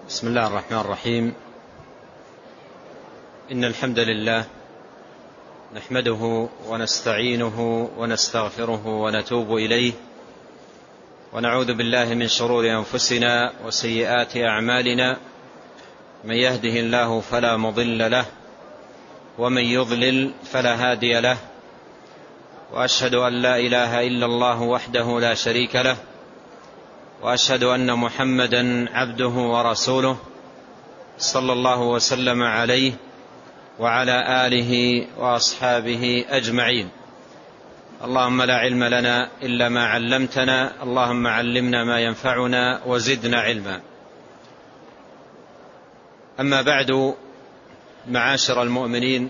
بسم الله الرحمن الرحيم. إن الحمد لله نحمده ونستعينه ونستغفره ونتوب إليه، ونعوذ بالله من شرور أنفسنا وسيئات أعمالنا، من يهده الله فلا مضل له ومن يضلل فلا هادي له، وأشهد أن لا إله إلا الله وحده لا شريك له، وأشهد أن محمدا عبده ورسوله صلى الله وسلم عليه وعلى آله وأصحابه أجمعين. اللهم لا علم لنا إلا ما علمتنا، اللهم علمنا ما ينفعنا وزدنا علما. أما بعد، معاشر المؤمنين،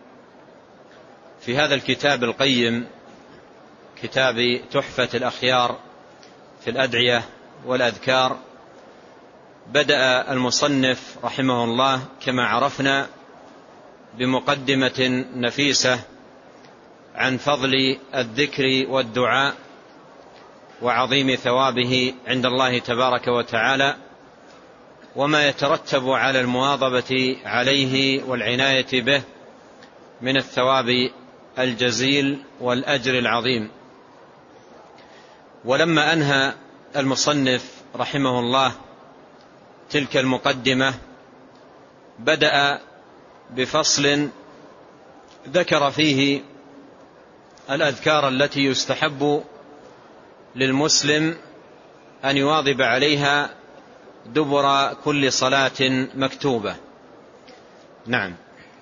في هذا الكتاب القيم، كتاب تحفة الأخيار في الأدعية والأذكار، بدأ المصنف رحمه الله كما عرفنا بمقدمة نفيسة عن فضل الذكر والدعاء وعظيم ثوابه عند الله تبارك وتعالى، وما يترتب على المواظبة عليه والعناية به من الثواب الجزيل والأجر العظيم. ولما أنهى المصنف رحمه الله تلك المقدمة، بدأ بفصل ذكر فيه الأذكار التي يستحب للمسلم أن يواظب عليها دبر كل صلاة مكتوبة. نعم.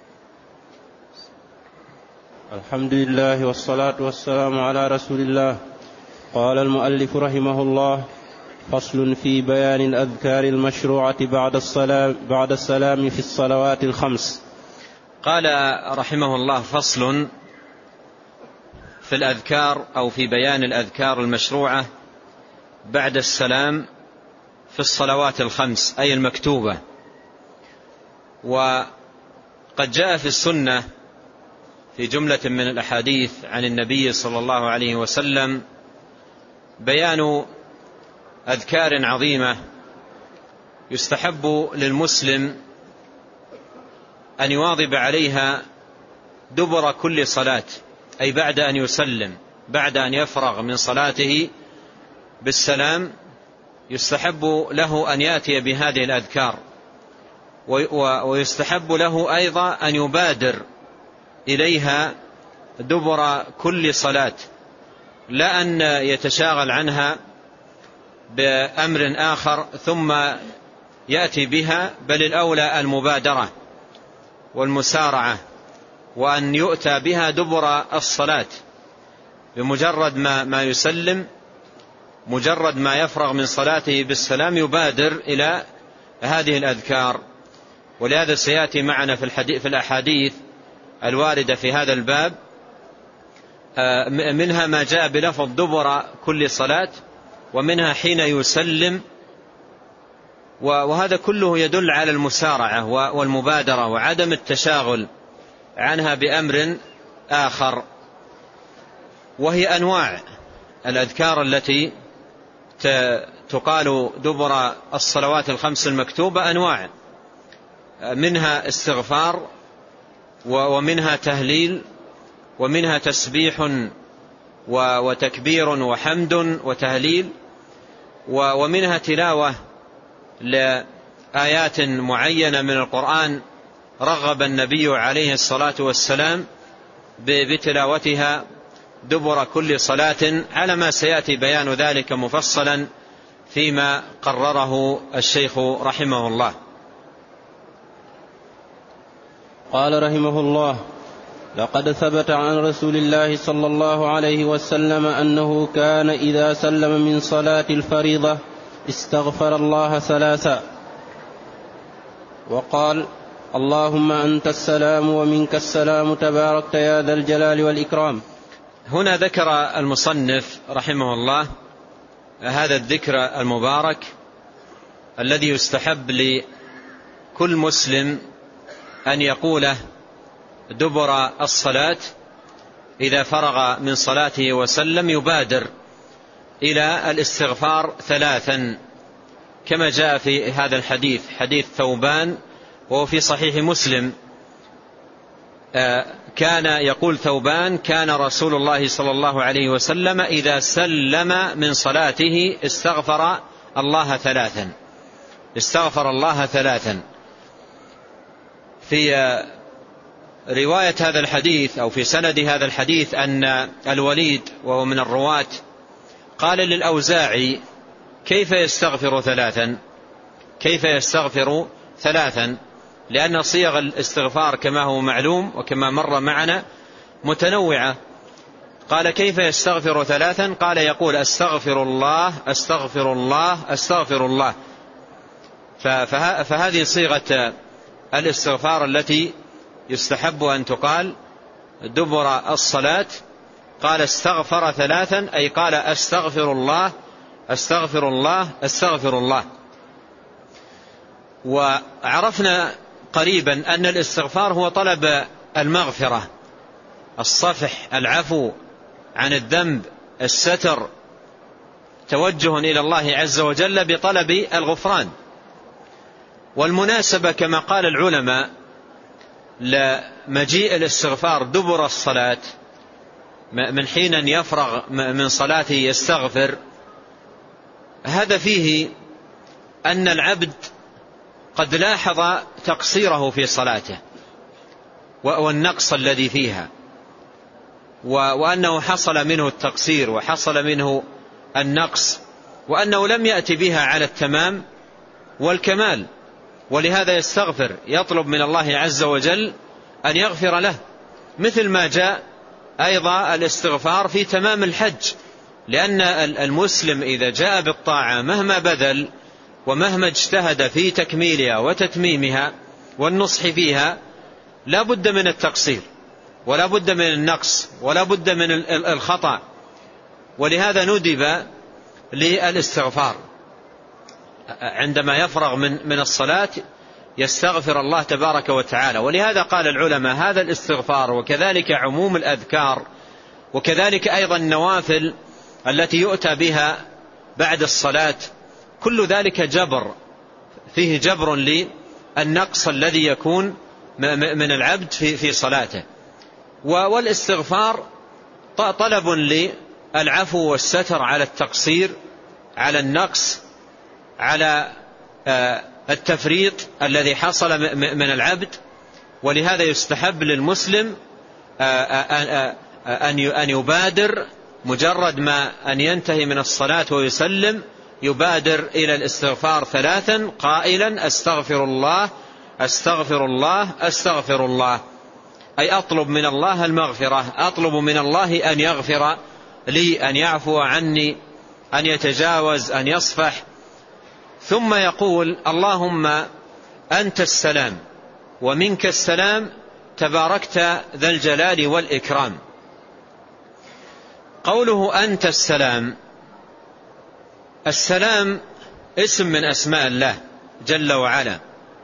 الحمد لله والصلاة والسلام على رسول الله. قال المؤلف رحمه الله: فصل في بيان الأذكار المشروعة بعد السلام في الصلوات الخمس. قال رحمه الله: فصل في الأذكار أو في بيان الأذكار المشروعة بعد السلام في الصلوات الخمس، أي المكتوبة. وقد جاء في السنة في جملة من الأحاديث عن النبي صلى الله عليه وسلم بيان أذكار عظيمة يستحب للمسلم أن يواظب عليها دبر كل صلاة، أي بعد أن يسلم، بعد أن يفرغ من صلاته بالسلام، يستحب له أن يأتي بهذه الأذكار، ويستحب له أيضا أن يبادر إليها دبر كل صلاة، لا أن يتشاغل عنها بأمر آخر ثم يأتي بها، بل الأولى المبادرة والمسارعة، وأن يؤتى بها دبر الصلاة بمجرد ما يسلم، مجرد ما يفرغ من صلاته بالسلام يبادر إلى هذه الأذكار. ولهذا سيأتي معنا في الأحاديث الواردة في هذا الباب، منها ما جاء بلفظ دبر كل صلاة، ومنها حين يسلم، وهذا كله يدل على المسارعة والمبادرة وعدم التشاغل عنها بأمر آخر. وهي أنواع الأذكار التي تقال دبر الصلوات الخمس المكتوبة، أنواع، منها استغفار، ومنها تهليل، ومنها تسبيح وتكبير وحمد وتهليل، ومنها تلاوة لآيات معينة من القرآن رغب النبي عليه الصلاة والسلام بتلاوتها دبر كل صلاة، على ما سيأتي بيان ذلك مفصلا فيما قرره الشيخ رحمه الله. قال رحمه الله: لقد ثبت عن رسول الله صلى الله عليه وسلم أنه كان إذا سلم من صلاة الفريضة استغفر الله ثلاثا وقال: اللهم أنت السلام ومنك السلام تباركت يا ذا الجلال والإكرام. هنا ذكر المصنف رحمه الله هذا الذكر المبارك الذي يستحب لكل مسلم أن يقوله دبر الصلاة إذا فرغ من صلاته وسلم، يبادر إلى الاستغفار ثلاثا، كما جاء في هذا الحديث، حديث ثوبان وهو في صحيح مسلم. كان يقول ثوبان: كان رسول الله صلى الله عليه وسلم إذا سلم من صلاته استغفر الله ثلاثا، استغفر الله ثلاثا. في رواية هذا الحديث أو في سند هذا الحديث أن الوليد وهو من الرواة قال للأوزاعي: كيف يستغفر ثلاثا؟ كيف يستغفر ثلاثا؟ لأن صيغ الاستغفار كما هو معلوم وكما مر معنا متنوعة. قال: كيف يستغفر ثلاثا؟ قال: يقول: أستغفر الله أستغفر الله أستغفر الله. فهذه صيغة الاستغفار التي يستحب أن تقال دبر الصلاة. قال: استغفر ثلاثا، أي قال: أستغفر الله أستغفر الله أستغفر الله. وعرفنا قريبا أن الاستغفار هو طلب المغفرة، الصفح، العفو عن الذنب، الستر، توجه إلى الله عز وجل بطلب الغفران. والمناسبة كما قال العلماء لمجيء الاستغفار دبر الصلاة، من حين أن يفرغ من صلاته يستغفر، هذا فيه أن العبد قد لاحظ تقصيره في صلاته والنقص الذي فيها، وأنه حصل منه التقصير وحصل منه النقص، وأنه لم يأتي بها على التمام والكمال، ولهذا يستغفر، يطلب من الله عز وجل أن يغفر له. مثل ما جاء أيضا الاستغفار في تمام الحج، لأن المسلم إذا جاء بالطاعة مهما بذل ومهما اجتهد في تكميلها وتتميمها والنصح فيها لا بد من التقصير ولا بد من النقص ولا بد من الخطأ، ولهذا ندب للاستغفار عندما يفرغ من الصلاة يستغفر الله تبارك وتعالى. ولهذا قال العلماء هذا الاستغفار وكذلك عموم الأذكار وكذلك أيضا النوافل التي يؤتى بها بعد الصلاة، كل ذلك جبر، فيه جبر للنقص الذي يكون من العبد في صلاته. والاستغفار طلب للعفو والستر على التقصير، على النقص، على التفريط الذي حصل من العبد. ولهذا يستحب للمسلم أن يبادر مجرد ما أن ينتهي من الصلاة ويسلم، يبادر إلى الاستغفار ثلاثا قائلا: أستغفر الله أستغفر الله أستغفر الله، أي أطلب من الله المغفرة، أطلب من الله أن يغفر لي، أن يعفو عني، أن يتجاوز، أن يصفح. ثم يقول: اللهم أنت السلام ومنك السلام تباركت ذا الجلال والإكرام. قوله أنت السلام، السلام اسم من أسماء الله جل وعلا،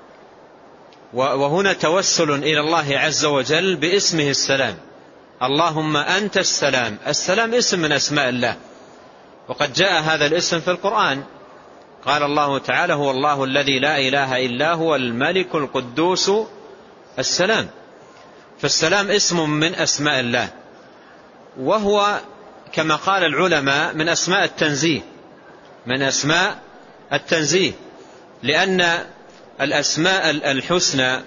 وهنا توسل إلى الله عز وجل باسمه السلام. اللهم أنت السلام، السلام اسم من أسماء الله، وقد جاء هذا الاسم في القرآن. قال الله تعالى: هو الله الذي لا إله إلا هو الملك القدوس السلام. فالسلام اسم من أسماء الله، وهو كما قال العلماء من أسماء التنزيه، من أسماء التنزيه، لأن الأسماء الحسنى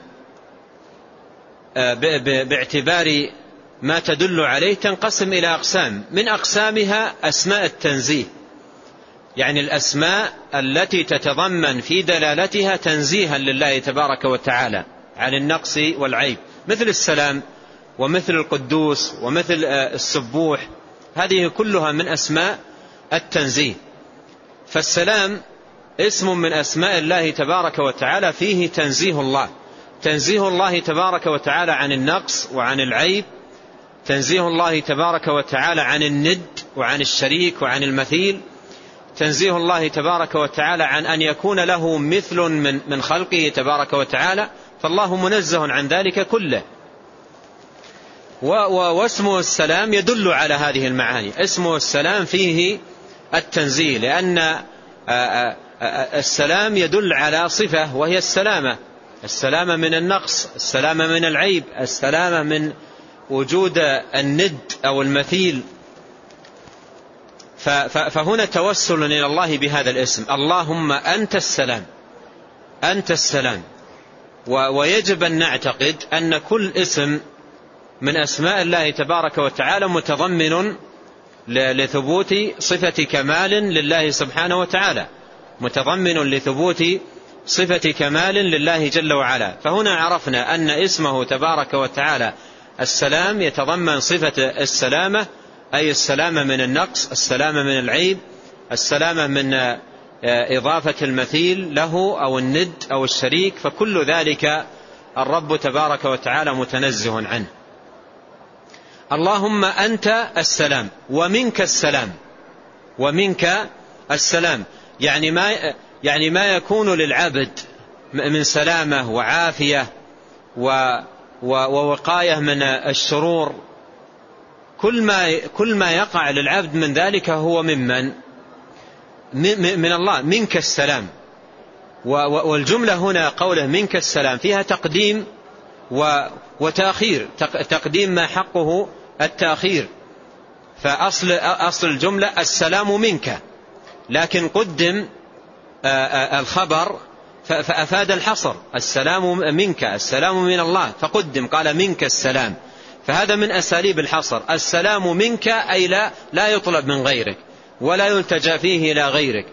باعتبار ما تدل عليه تنقسم إلى أقسام، من أقسامها أسماء التنزيه، يعني الأسماء التي تتضمن في دلالتها تنزيها لله تبارك وتعالى عن النقص والعيب، مثل السلام ومثل القدوس ومثل السبوح، هذه كلها من أسماء التنزيه. فالسلام اسم من أسماء الله تبارك وتعالى فيه تنزيه الله، تنزيه الله تبارك وتعالى عن النقص وعن العيب، تنزيه الله تبارك وتعالى عن الند وعن الشريك وعن المثيل، تنزيه الله تبارك وتعالى عن أن يكون له مثل من خلقه تبارك وتعالى، فالله منزه عن ذلك كله. واسمه السلام يدل على هذه المعاني، اسمه السلام فيه التنزيه، لأن السلام يدل على صفة وهي السلامة من النقص، السلامة من العيب، السلامة من وجود الند أو المثيل. فهنا توسل إلى الله بهذا الاسم، اللهم أنت السلام، أنت السلام. ويجب أن نعتقد أن كل اسم من أسماء الله تبارك وتعالى متضمن لثبوت صفة كمال لله سبحانه وتعالى، متضمن لثبوت صفة كمال لله جل وعلا. فهنا عرفنا أن اسمه تبارك وتعالى السلام يتضمن صفة السلامة، أي السلامة من النقص، السلامة من العيب، السلامة من إضافة المثيل له أو الند أو الشريك، فكل ذلك الرب تبارك وتعالى متنزه عنه. اللهم أنت السلام ومنك السلام، ومنك السلام يعني ما يكون للعبد من سلامة وعافية ووقاية من الشرور، كل ما يقع للعبد من ذلك هو من الله، منك السلام. والجملة هنا قوله منك السلام فيها تقديم وتأخير، تقديم ما حقه التأخير، فأصل الجملة السلام منك، لكن قدم الخبر فأفاد الحصر، السلام منك، السلام من الله، فقدم قال منك السلام، فهذا من أساليب الحصر. السلام منك أي لا يطلب من غيرك ولا يلتجأ فيه إلى غيرك.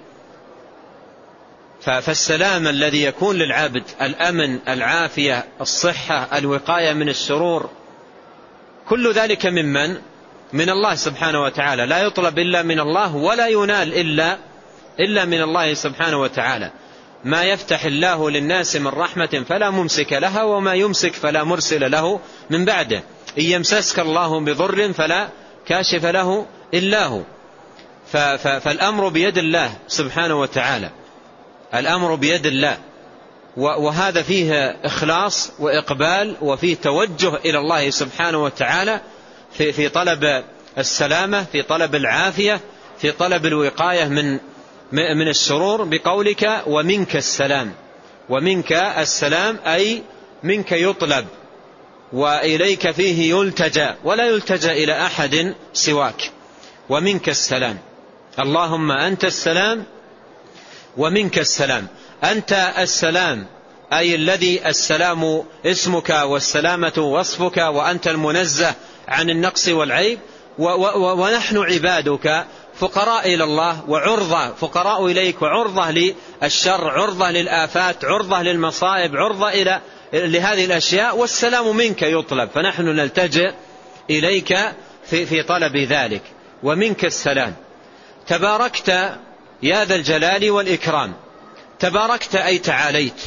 فالسلام الذي يكون للعبد، الأمن، العافية، الصحة، الوقاية من الشرور، كل ذلك من الله سبحانه وتعالى، لا يطلب إلا من الله ولا ينال إلا من الله سبحانه وتعالى. ما يفتح الله للناس من رحمة فلا ممسك لها، وما يمسك فلا مرسل له من بعده. إن يمسسك الله بضر فلا كاشف له إلا هو. فالأمر بيد الله سبحانه وتعالى، الأمر بيد الله، وهذا فيه إخلاص وإقبال، وفيه توجه إلى الله سبحانه وتعالى في طلب السلامة، في طلب العافية، في طلب الوقاية من الشرور، بقولك ومنك السلام. ومنك السلام أي منك يطلب وإليك فيه يلتجأ، ولا يلتجأ إلى أحد سواك. ومنك السلام، اللهم أنت السلام ومنك السلام. أنت السلام أي الذي السلام اسمك والسلامة وصفك، وأنت المنزه عن النقص والعيب، ونحن عبادك فقراء إلى الله، وعرضة فقراء إليك، وعرضة للشر، عرضة للآفات، عرضة للمصائب، عرضة لهذه الأشياء، والسلام منك يطلب، فنحن نلتجئ إليك في طلب ذلك. ومنك السلام. تباركت يا ذا الجلال والإكرام. تباركت أي تعاليت،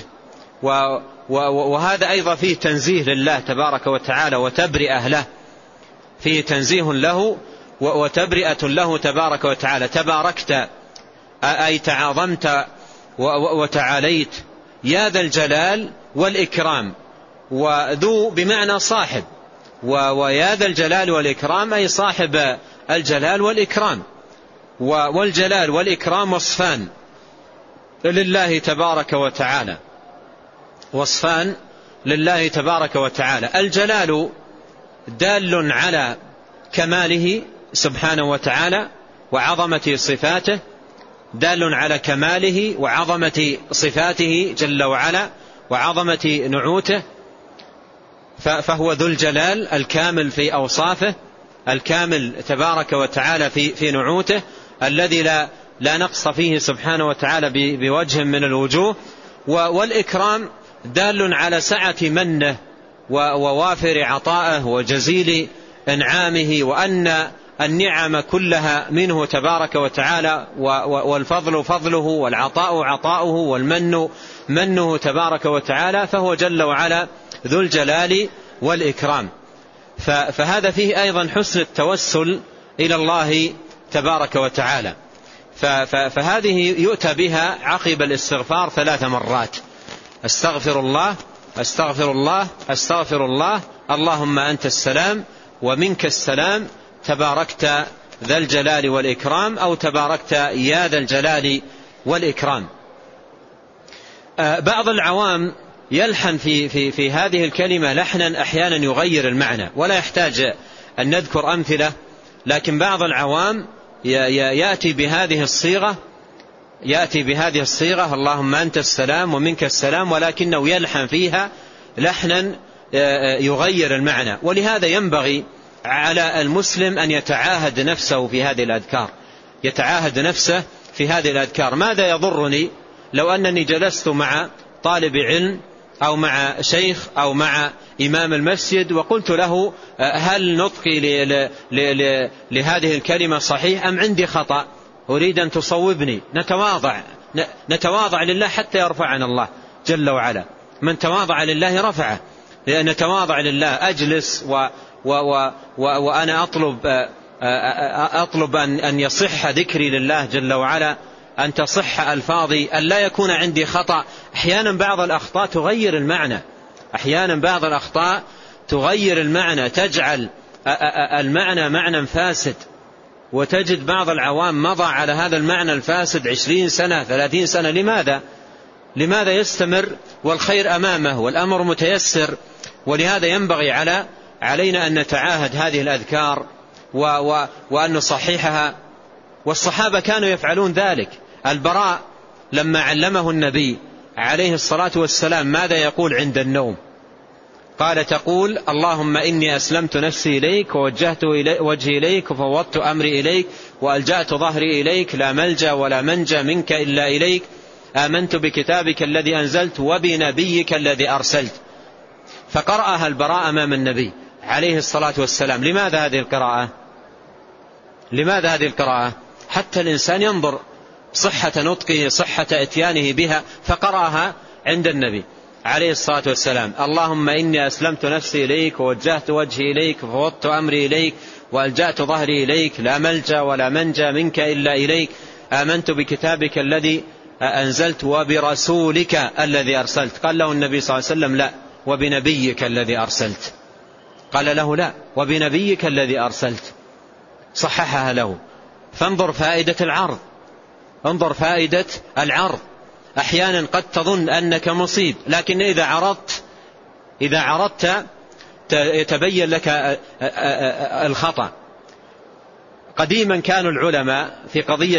وهذا أيضا فيه تنزيه لله تبارك وتعالى وتبرئة له، فيه تنزيه له وتبرئة له تبارك وتعالى. تباركت أي تعاظمت وتعاليت، يا ذا الجلال والإكرام، وذو بمعنى صاحب، ويا ذا الجلال والإكرام أي صاحب الجلال والإكرام. والجلال والإكرام وصفان لله تبارك وتعالى، وصفان لله تبارك وتعالى. الجلال دال على كماله سبحانه وتعالى وعظمة صفاته، دال على كماله وعظمة صفاته جل وعلا وعظمة نعوته، فهو ذو الجلال الكامل في أوصافه، الكامل تبارك وتعالى في نعوته، الذي لا نقص فيه سبحانه وتعالى بوجه من الوجوه. والإكرام دال على سعة منه ووافر عطائه وجزيل إنعامه، وأن النعم كلها منه تبارك وتعالى، والفضل فضله، والعطاء عطاؤه، والمن منه تبارك وتعالى، فهو جل وعلا ذو الجلال والإكرام. فهذا فيه أيضا حسن التوسل إلى الله تبارك وتعالى. فهذه يؤتى بها عقب الاستغفار 3 مرات: استغفر الله، استغفر الله، استغفر الله، اللهم أنت السلام ومنك السلام، تباركت ذا الجلال والإكرام، أو تباركت يا ذا الجلال والإكرام. بعض العوام يلحن في هذه الكلمة لحنا أحيانا يغير المعنى، ولا يحتاج أن نذكر أمثلة، لكن بعض العوام يأتي بهذه الصيغة اللهم أنت السلام ومنك السلام، ولكنه يلحن فيها لحنا يغير المعنى. ولهذا ينبغي على المسلم أن يتعاهد نفسه في هذه الأذكار. ماذا يضرني لو أنني جلست مع طالب علم أو مع شيخ أو مع إمام المسجد وقلت له هل نطقي لهذه الكلمة صحيح أم عندي خطأ؟ أريد أن تصوبني. نتواضع لله حتى يرفعنا الله جل وعلا. من تواضع لله رفعه. نتواضع لله. أجلس وأنا أطلب أن يصح ذكري لله جل وعلا، أن تصح ألفاظي، أن لا يكون عندي خطأ. أحيانا بعض الأخطاء تغير المعنى، تجعل المعنى معنى فاسد، وتجد بعض العوام مضى على هذا المعنى الفاسد 20 سنة 30 سنة. لماذا يستمر والخير أمامه والأمر متيسر؟ ولهذا ينبغي علينا أن نتعاهد هذه الأذكار وأن نصححها. والصحابة كانوا يفعلون ذلك. البراء لما علمه النبي عليه الصلاة والسلام ماذا يقول عند النوم؟ قال تقول اللهم إني أسلمت نفسي إليك ووجهت وجهي إليك وفوضت أمري إليك وألجأت ظهري إليك لا ملجأ ولا منجى منك إلا إليك آمنت بكتابك الذي أنزلت وبنبيك الذي أرسلت. فقرأها البراء أمام النبي عليه الصلاة والسلام. لماذا هذه القراءة؟ حتى الإنسان ينظر صحة نطقه، صحة اتيانه بها. فقرأها عند النبي عليه الصلاة والسلام اللهم إني أسلمت نفسي إليك ووجهت وجهي إليك وفوضت أمري إليك وألجأت ظهري إليك لا ملجأ ولا منجى منك إلا إليك آمنت بكتابك الذي أنزلت وبرسولك الذي أرسلت. قال له النبي صلى الله عليه وسلم لا، وبنبيك الذي أرسلت. قال له لا، وبنبيك الذي أرسلت. صححها له. فانظر فائدة العرض. أحيانا قد تظن أنك مصيب، لكن إذا عرضت يتبين لك الخطأ. قديما كانوا العلماء في قضية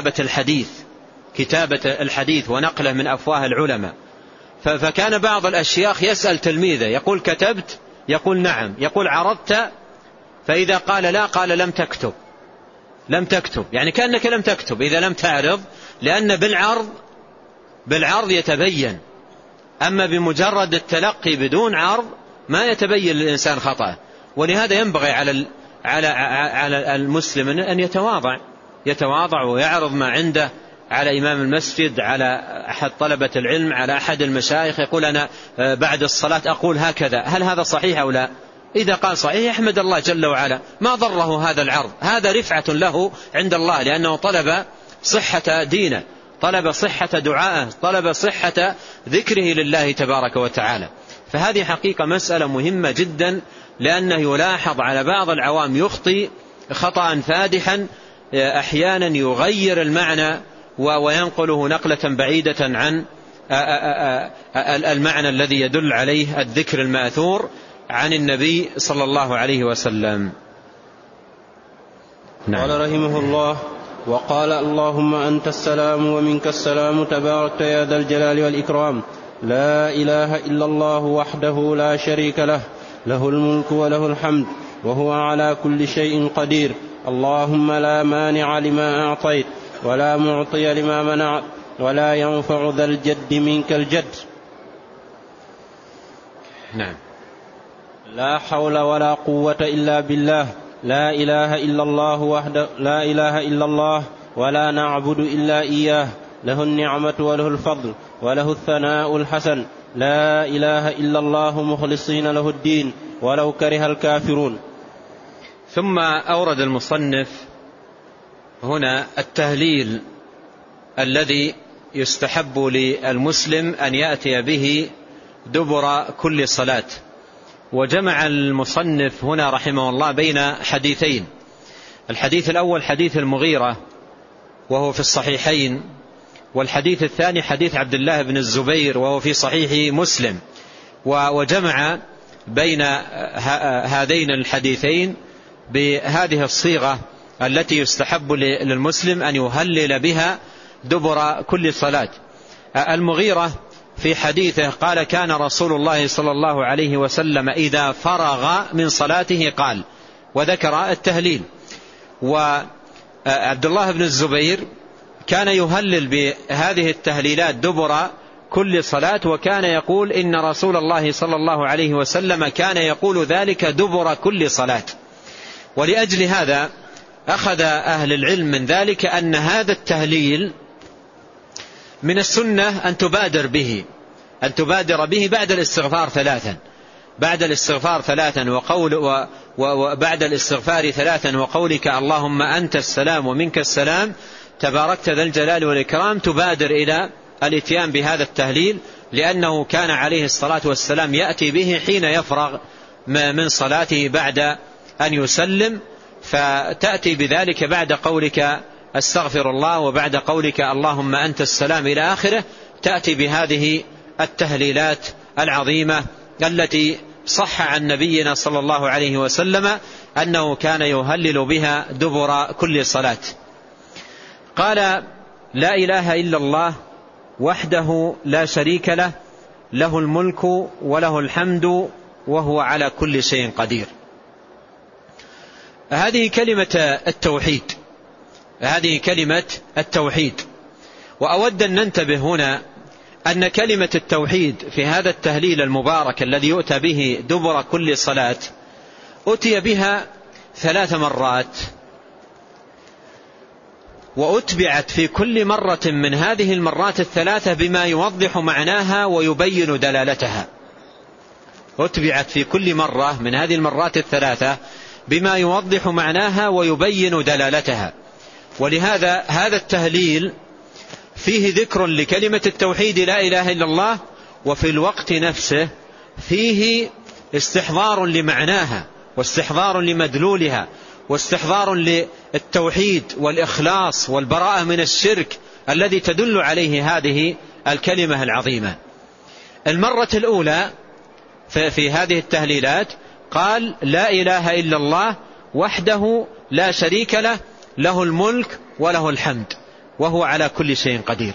كتابة الحديث ونقله من أفواه العلماء، فكان بعض الأشياخ يسأل تلميذه يقول كتبت؟ يقول نعم. يقول عرضت؟ فإذا قال لا قال لم تكتب، يعني كأنك لم تكتب إذا لم تعرض، لأن بالعرض يتبين. أما بمجرد التلقي بدون عرض ما يتبين للإنسان خطأه. ولهذا ينبغي على المسلم أن يتواضع ويعرض ما عنده على إمام المسجد، على أحد طلبة العلم، على أحد المشايخ. يقول أنا بعد الصلاة أقول هكذا، هل هذا صحيح أو لا؟ إذا قال صحيح يحمد الله جل وعلا، ما ضره هذا العرض، هذا رفعة له عند الله، لأنه طلب صحة دينه، طلب صحة دعائه، طلب صحة ذكره لله تبارك وتعالى. فهذه حقيقة مسألة مهمة جدا، لأنه يلاحظ على بعض العوام يخطئ خطأ فادحا، أحيانا يغير المعنى وينقله نقلة بعيدة عن المعنى الذي يدل عليه الذكر المأثور عن النبي صلى الله عليه وسلم. نعم. قال رحمه الله: وقال اللهم أنت السلام ومنك السلام تبارك يا ذا الجلال والإكرام، لا إله إلا الله وحده لا شريك له، له الملك وله الحمد وهو على كل شيء قدير، اللهم لا مانع لما أعطيت ولا معطي لما منعت ولا ينفع ذا الجد منك الجد. نعم. لا حول ولا قوة إلا بالله، لا إله إلا الله وحده، لا إله إلا الله ولا نعبد إلا إياه، له النعمة وله الفضل وله الثناء الحسن، لا إله إلا الله مخلصين له الدين ولو كره الكافرون. ثم أورد المصنف هنا التهليل الذي يستحب للمسلم أن يأتي به دبر كل صلاة. وجمع المصنف هنا رحمه الله بين حديثين. الحديث الأول حديث المغيرة وهو في الصحيحين والحديث الثاني حديث عبد الله بن الزبير وهو في صحيح مسلم، وجمع بين هذين الحديثين بهذه الصيغة التي يستحب للمسلم أن يهلل بها دبر كل صلاة. المغيرة في حديثه قال: كان رسول الله صلى الله عليه وسلم إذا فرغ من صلاته قال، وذكر التهليل. وعبد الله بن الزبير كان يهلل بهذه التهليلات دبر كل صلاة، وكان يقول إن رسول الله صلى الله عليه وسلم كان يقول ذلك دبر كل صلاة. ولأجل هذا أخذ أهل العلم من ذلك أن هذا التهليل من السنة أن تبادر به بعد الاستغفار ثلاثا وبعد الاستغفار ثلاثا وقولك اللهم أنت السلام ومنك السلام تباركت ذا الجلال والإكرام، تبادر إلى الاتيان بهذا التهليل، لأنه كان عليه الصلاة والسلام يأتي به حين يفرغ من صلاته بعد أن يسلم، فتأتي بذلك بعد قولك استغفر الله وبعد قولك اللهم أنت السلام إلى آخره، تأتي بهذه التهليلات العظيمة التي صح عن نبينا صلى الله عليه وسلم أنه كان يهلل بها دبر كل صلاة. قال: لا إله إلا الله وحده لا شريك له، له الملك وله الحمد وهو على كل شيء قدير. هذه كلمة التوحيد. وأود أن ننتبه هنا أن كلمة التوحيد في هذا التهليل المبارك الذي يؤتى به دبر كل صلاة أتي بها 3 مرات، وأتبعت في كل مرة من هذه المرات الثلاثة بما يوضح معناها ويبين دلالتها. أتبعت في كل مرة من هذه المرات الثلاثة بما يوضح معناها ويبين دلالتها. ولهذا هذا التهليل فيه ذكر لكلمة التوحيد لا إله إلا الله، وفي الوقت نفسه فيه استحضار لمعناها واستحضار لمدلولها واستحضار للتوحيد والإخلاص والبراءة من الشرك الذي تدل عليه هذه الكلمة العظيمة. المرة الأولى في هذه التهليلات قال: لا إله إلا الله وحده لا شريك له، له الملك وله الحمد وهو على كل شيء قدير.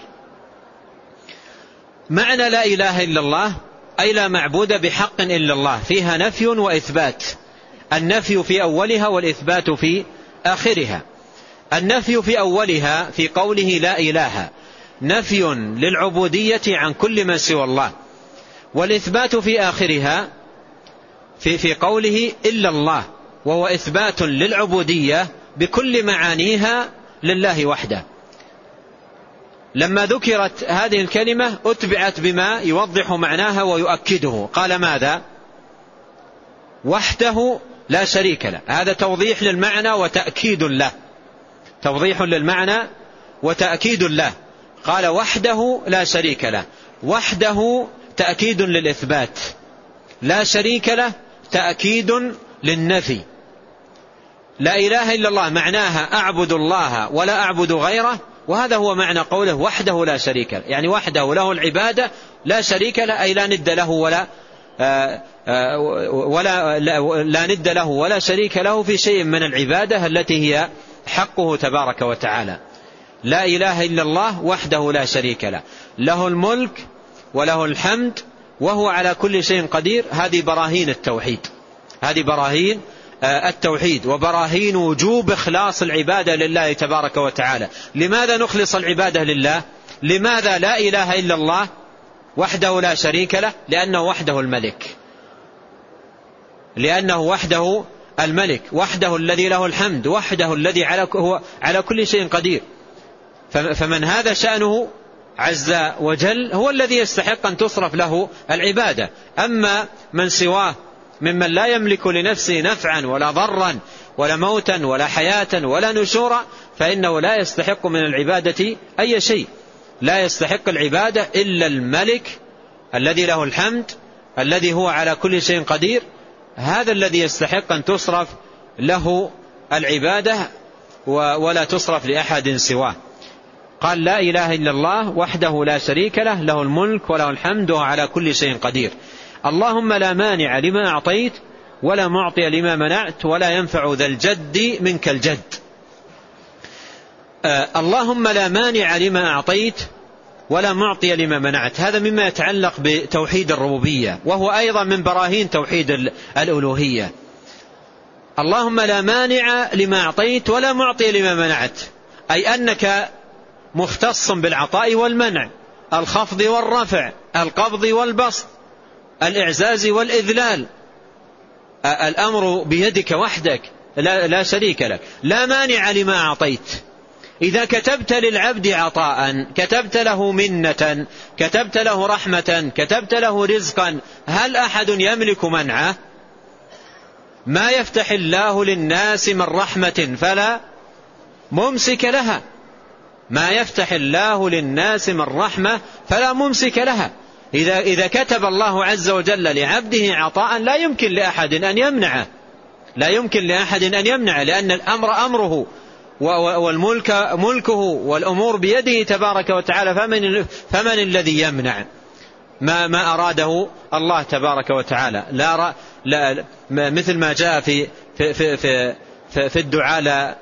معنى لا إله إلا الله أي لا معبود بحق إلا الله، فيها نفي وإثبات، النفي في أولها والإثبات في آخرها. النفي في أولها في قوله لا إله، نفي للعبودية عن كل من سوى الله، والإثبات في آخرها في قوله إلا الله، وهو إثبات للعبودية بكل معانيها لله وحده. لما ذكرت هذه الكلمة أتبعت بما يوضح معناها ويؤكده. قال: ماذا؟ وحده لا شريك له. هذا توضيح للمعنى وتأكيد له، توضيح للمعنى وتأكيد له. قال: وحده لا شريك له، وحده تأكيد للإثبات، لا شريك له تأكيد للنفي. لا إله إلا الله معناها أعبد الله ولا أعبد غيره، وهذا هو معنى قوله وحده لا شريك له، يعني وحده له العبادة لا شريك له، أي لا ند له لا ند له ولا شريك له في شيء من العبادة التي هي حقه تبارك وتعالى. لا إله إلا الله وحده لا شريك له، له الملك وله الحمد وهو على كل شيء قدير. هذه براهين التوحيد، هذه براهين التوحيد وبراهين وجوب إخلاص العبادة لله تبارك وتعالى. لماذا نخلص العبادة لله؟ لماذا لا إله إلا الله وحده لا شريك له؟ لأنه وحده الملك، لأنه وحده الملك، وحده الذي له الحمد، وحده الذي هو على كل شيء قدير. فمن هذا شأنه عز وجل هو الذي يستحق أن تصرف له العبادة. أما من سواه ممن لا يملك لنفسه نفعا ولا ضرا ولا موتا ولا حياة ولا نشورا فإنه لا يستحق من العبادة أي شيء. لا يستحق العبادة إلا الملك الذي له الحمد الذي هو على كل شيء قدير، هذا الذي يستحق أن تصرف له العبادة ولا تصرف لأحد سواه. قال لا إله إلا الله وحده لا شريك له، له الملك وله الحمد وهو على كل شيء قدير. اللهم لا مانع لما أعطيت ولا معطي لما منعت ولا ينفع ذا الجد منك الجد. اللهم لا مانع لما أعطيت ولا معطي لما منعت، هذا مما يتعلق بتوحيد الربوبية، وهو أيضا من براهين توحيد الألوهية. اللهم لا مانع لما أعطيت ولا معطي لما منعت، أي أنك مختص بالعطاء والمنع، الخفض والرفع، القبض والبسط، الإعزاز والإذلال، الأمر بيدك وحدك لا شريك لك. لا مانع لما أعطيت، إذا كتبت للعبد عطاء، كتبت له منة، كتبت له رحمة، كتبت له رزقا، هل أحد يملك منعه؟ ما يفتح الله للناس من رحمة فلا ممسك لها، ما يفتح الله للناس من رحمة فلا ممسك لها. إذا كتب الله عز وجل لعبده عطاء لا يمكن لأحد أن يمنعه، لا يمكن لأحد أن يمنعه، لأن الأمر أمره والملك ملكه والأمور بيده تبارك وتعالى، فمن الذي يمنع ما أراده الله تبارك وتعالى؟ لا مثل ما جاء في الدعاء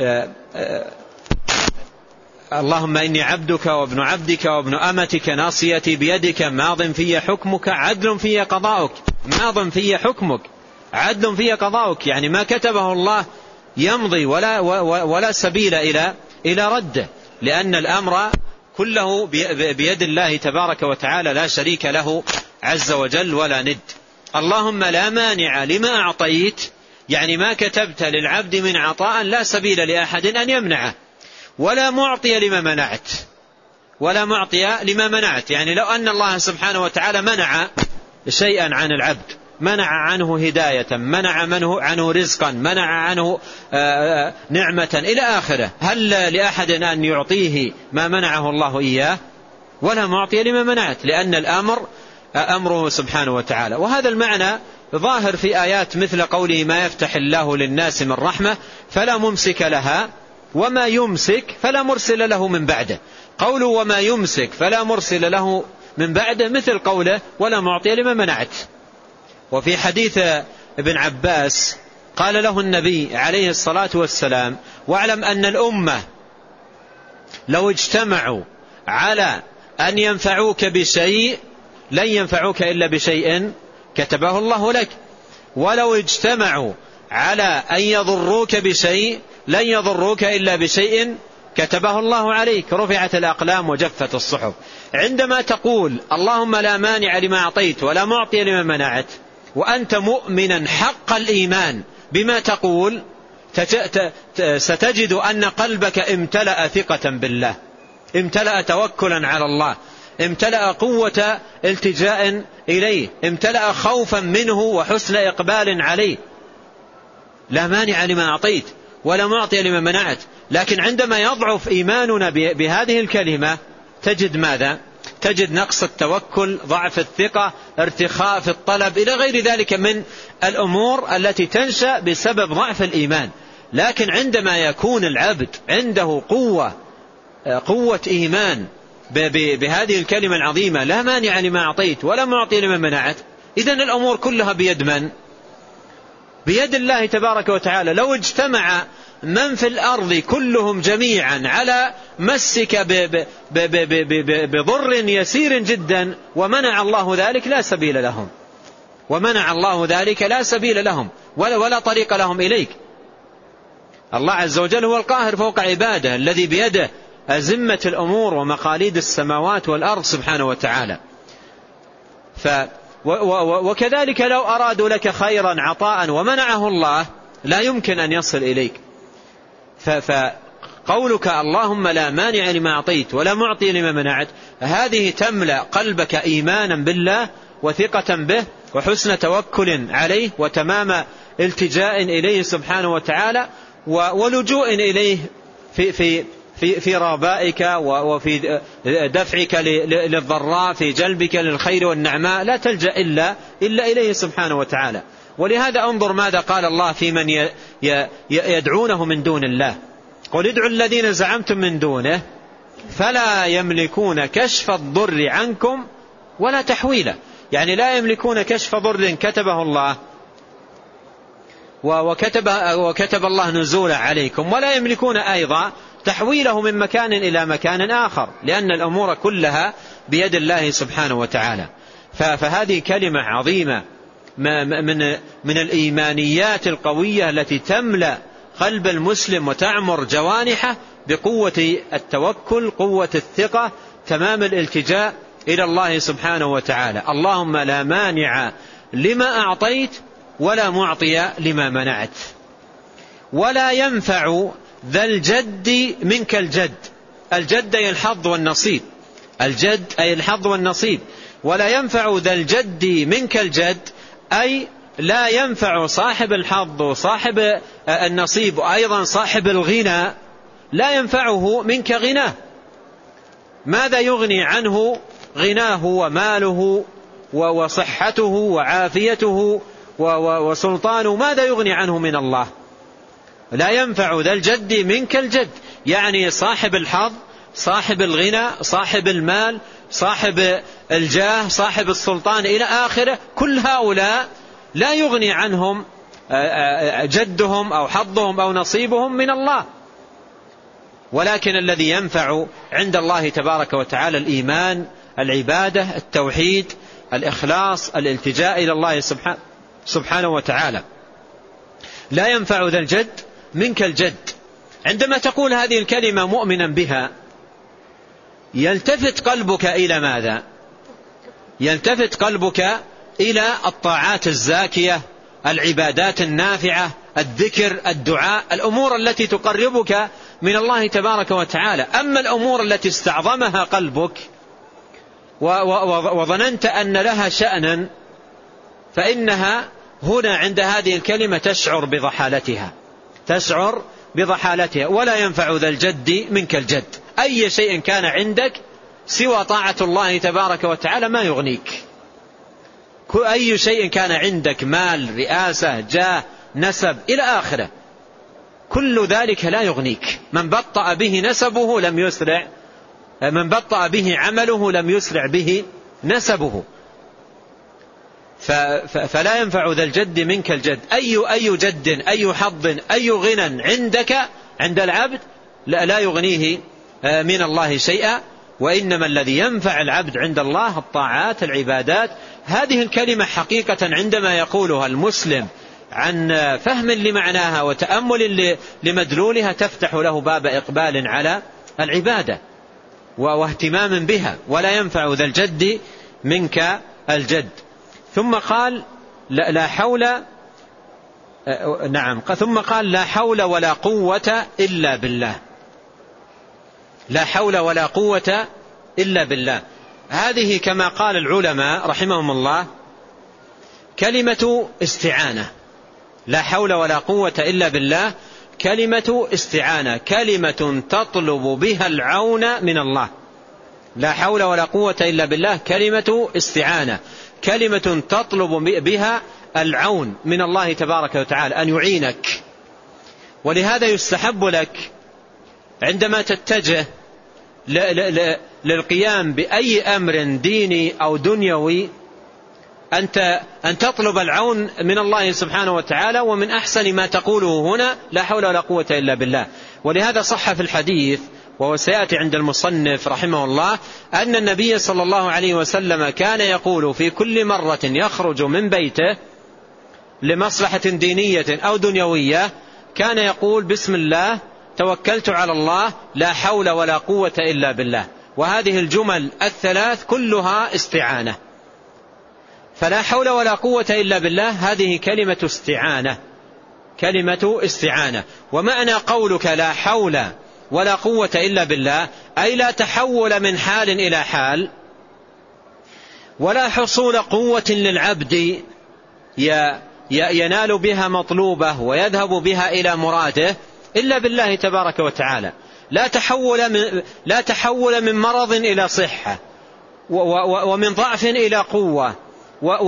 اللهم إني عبدك وابن عبدك وابن أمتك ناصيتي بيدك ماض في حكمك عدل في قضاؤك، ماض في حكمك عدل في قضاؤك، يعني ما كتبه الله يمضي ولا سبيل إلى رده، لأن الأمر كله بيد الله تبارك وتعالى لا شريك له عز وجل ولا ند. اللهم لا مانع لما أعطيت، يعني ما كتبت للعبد من عطاء لا سبيل لأحد أن يمنعه، ولا معطي لما منعت، ولا معطي لما منعت، يعني لو أن الله سبحانه وتعالى منع شيئا عن العبد، منع عنه هداية، منع عنه رزقا، منع عنه نعمة إلى آخره، هل لأحد أن يعطيه ما منعه الله إياه؟ ولا معطي لما منعت، لأن الأمر أمره سبحانه وتعالى. وهذا المعنى ظاهر في آيات مثل قوله ما يفتح الله للناس من رحمة فلا ممسك لها وما يمسك فلا مرسل له من بعده. قوله وما يمسك فلا مرسل له من بعده مثل قوله ولا معطي لما منعت. وفي حديث ابن عباس قال له النبي عليه الصلاة والسلام واعلم أن الأمة لو اجتمعوا على أن ينفعوك بشيء لن ينفعوك إلا بشيء كتبه الله لك، ولو اجتمعوا على أن يضروك بشيء لن يضروك إلا بشيء كتبه الله عليك، رفعت الأقلام وجفت الصحف. عندما تقول اللهم لا مانع لما أعطيت ولا معطي لما منعت وأنت مؤمنا حق الإيمان بما تقول، ستجد أن قلبك امتلأ ثقة بالله، امتلأ توكلا على الله، امتلأ قوة التجاء إليه، امتلأ خوفا منه وحسن إقبال عليه. لا مانع لما أعطيت ولا معطي لما منعت. لكن عندما يضعف إيماننا بهذه الكلمة تجد ماذا؟ تجد نقص التوكل، ضعف الثقة، ارتخاء في الطلب إلى غير ذلك من الأمور التي تنشأ بسبب ضعف الإيمان. لكن عندما يكون العبد عنده قوة إيمان بهذه الكلمة العظيمة لا مانع لما أعطيت ولا معطي لما منعت، إذن الأمور كلها بيد من؟ بيد الله تبارك وتعالى. لو اجتمع من في الأرض كلهم جميعا على مسك بضر يسير جدا ومنع الله ذلك لا سبيل لهم، ومنع الله ذلك لا سبيل لهم ولا طريق لهم إليك. الله عز وجل هو القاهر فوق عباده الذي بيده أزمة الأمور ومقاليد السماوات والأرض سبحانه وتعالى. وكذلك لو أرادوا لك خيرا عطاء ومنعه الله لا يمكن أن يصل إليك. فقولك اللهم لا مانع لما أعطيت ولا معطي لما منعت، هذه تملأ قلبك إيمانا بالله وثقة به وحسن توكل عليه وتمام التجاء إليه سبحانه وتعالى ولجوء إليه في رابائك وفي دفعك للضراء، في جلبك للخير والنعماء، لا تلجأ إلا إليه سبحانه وتعالى. ولهذا انظر ماذا قال الله في من يدعونه من دون الله: قل ادعوا الذين زعمتم من دونه فلا يملكون كشف الضر عنكم ولا تحويله. يعني لا يملكون كشف ضر كتبه الله وكتب الله نزوله عليكم، ولا يملكون أيضا تحويله من مكان إلى مكان آخر، لأن الأمور كلها بيد الله سبحانه وتعالى. فهذه كلمة عظيمة من الإيمانيات القوية التي تملأ قلب المسلم وتعمر جوانحه بقوة التوكل، قوة الثقة، تمام الالتجاء إلى الله سبحانه وتعالى. اللهم لا مانع لما أعطيت ولا معطي لما منعت، ولا ينفع ذا الجد منك الجد. الجد أي الحظ والنصيب، الجد أي الحظ والنصيب. ولا ينفع ذا الجد منك الجد، أي لا ينفع صاحب الحظ وصاحب النصيب وأيضا صاحب الغنى، لا ينفعه منك غناه. ماذا يغني عنه غناه وماله وصحته وعافيته وسلطانه؟ ماذا يغني عنه من الله؟ لا ينفع ذا الجد منك الجد، يعني صاحب الحظ، صاحب الغنى، صاحب المال، صاحب الجاه، صاحب السلطان إلى آخره، كل هؤلاء لا يغني عنهم جدهم أو حظهم أو نصيبهم من الله. ولكن الذي ينفع عند الله تبارك وتعالى الإيمان، العبادة، التوحيد، الإخلاص، الالتجاء إلى الله سبحانه وتعالى. لا ينفع ذا الجد منك الجد. عندما تقول هذه الكلمة مؤمنا بها يلتفت قلبك إلى ماذا؟ يلتفت قلبك إلى الطاعات الزاكية، العبادات النافعة، الذكر، الدعاء، الأمور التي تقربك من الله تبارك وتعالى. أما الأمور التي استعظمها قلبك وظننت أن لها شأنا فإنها هنا عند هذه الكلمة تشعر بضحالتها، تشعر بضحالتها. ولا ينفع ذا الجد منك الجد. أي شيء كان عندك سوى طاعة الله تبارك وتعالى ما يغنيك. أي شيء كان عندك، مال، رئاسة، جاه، نسب إلى آخره، كل ذلك لا يغنيك. من بطأ به نسبه لم يسرع، من بطأ به عمله لم يسرع به نسبه. فلا ينفع ذا الجد منك الجد. أي جد، أي حظ، أي غنى عندك عند العبد لا يغنيه من الله شيئا. وإنما الذي ينفع العبد عند الله الطاعات، العبادات. هذه الكلمة حقيقة عندما يقولها المسلم عن فهم لمعناها وتأمل لمدلولها تفتح له باب إقبال على العبادة واهتمام بها. ولا ينفع ذا الجد منك الجد. ثم قال لا حول، نعم، ثم قال لا حول ولا قوة إلا بالله. لا حول ولا قوة إلا بالله. هذه كما قال العلماء رحمهم الله كلمة استعانة. لا حول ولا قوة إلا بالله كلمة استعانة، كلمة تطلب بها العون من الله. لا حول ولا قوة إلا بالله كلمة استعانة، كلمة تطلب بها العون من الله تبارك وتعالى أن يعينك. ولهذا يستحب لك عندما تتجه للقيام بأي أمر ديني أو دنيوي أن تطلب العون من الله سبحانه وتعالى. ومن أحسن ما تقوله هنا لا حول ولا قوة إلا بالله. ولهذا صح في الحديث، وهو سيأتي عند المصنف رحمه الله، أن النبي صلى الله عليه وسلم كان يقول في كل مرة يخرج من بيته لمصلحة دينية أو دنيوية كان يقول بسم الله توكلت على الله لا حول ولا قوة إلا بالله. وهذه الجمل الثلاث كلها استعانة. فلا حول ولا قوة إلا بالله هذه كلمة استعانة، كلمة استعانة. ومعنى قولك لا حول ولا قوة إلا بالله أي لا تحول من حال إلى حال، ولا حصول قوة للعبد ينال بها مطلوبه ويذهب بها إلى مراده إلا بالله تبارك وتعالى. لا تحول من مرض إلى صحة، ومن ضعف إلى قوة،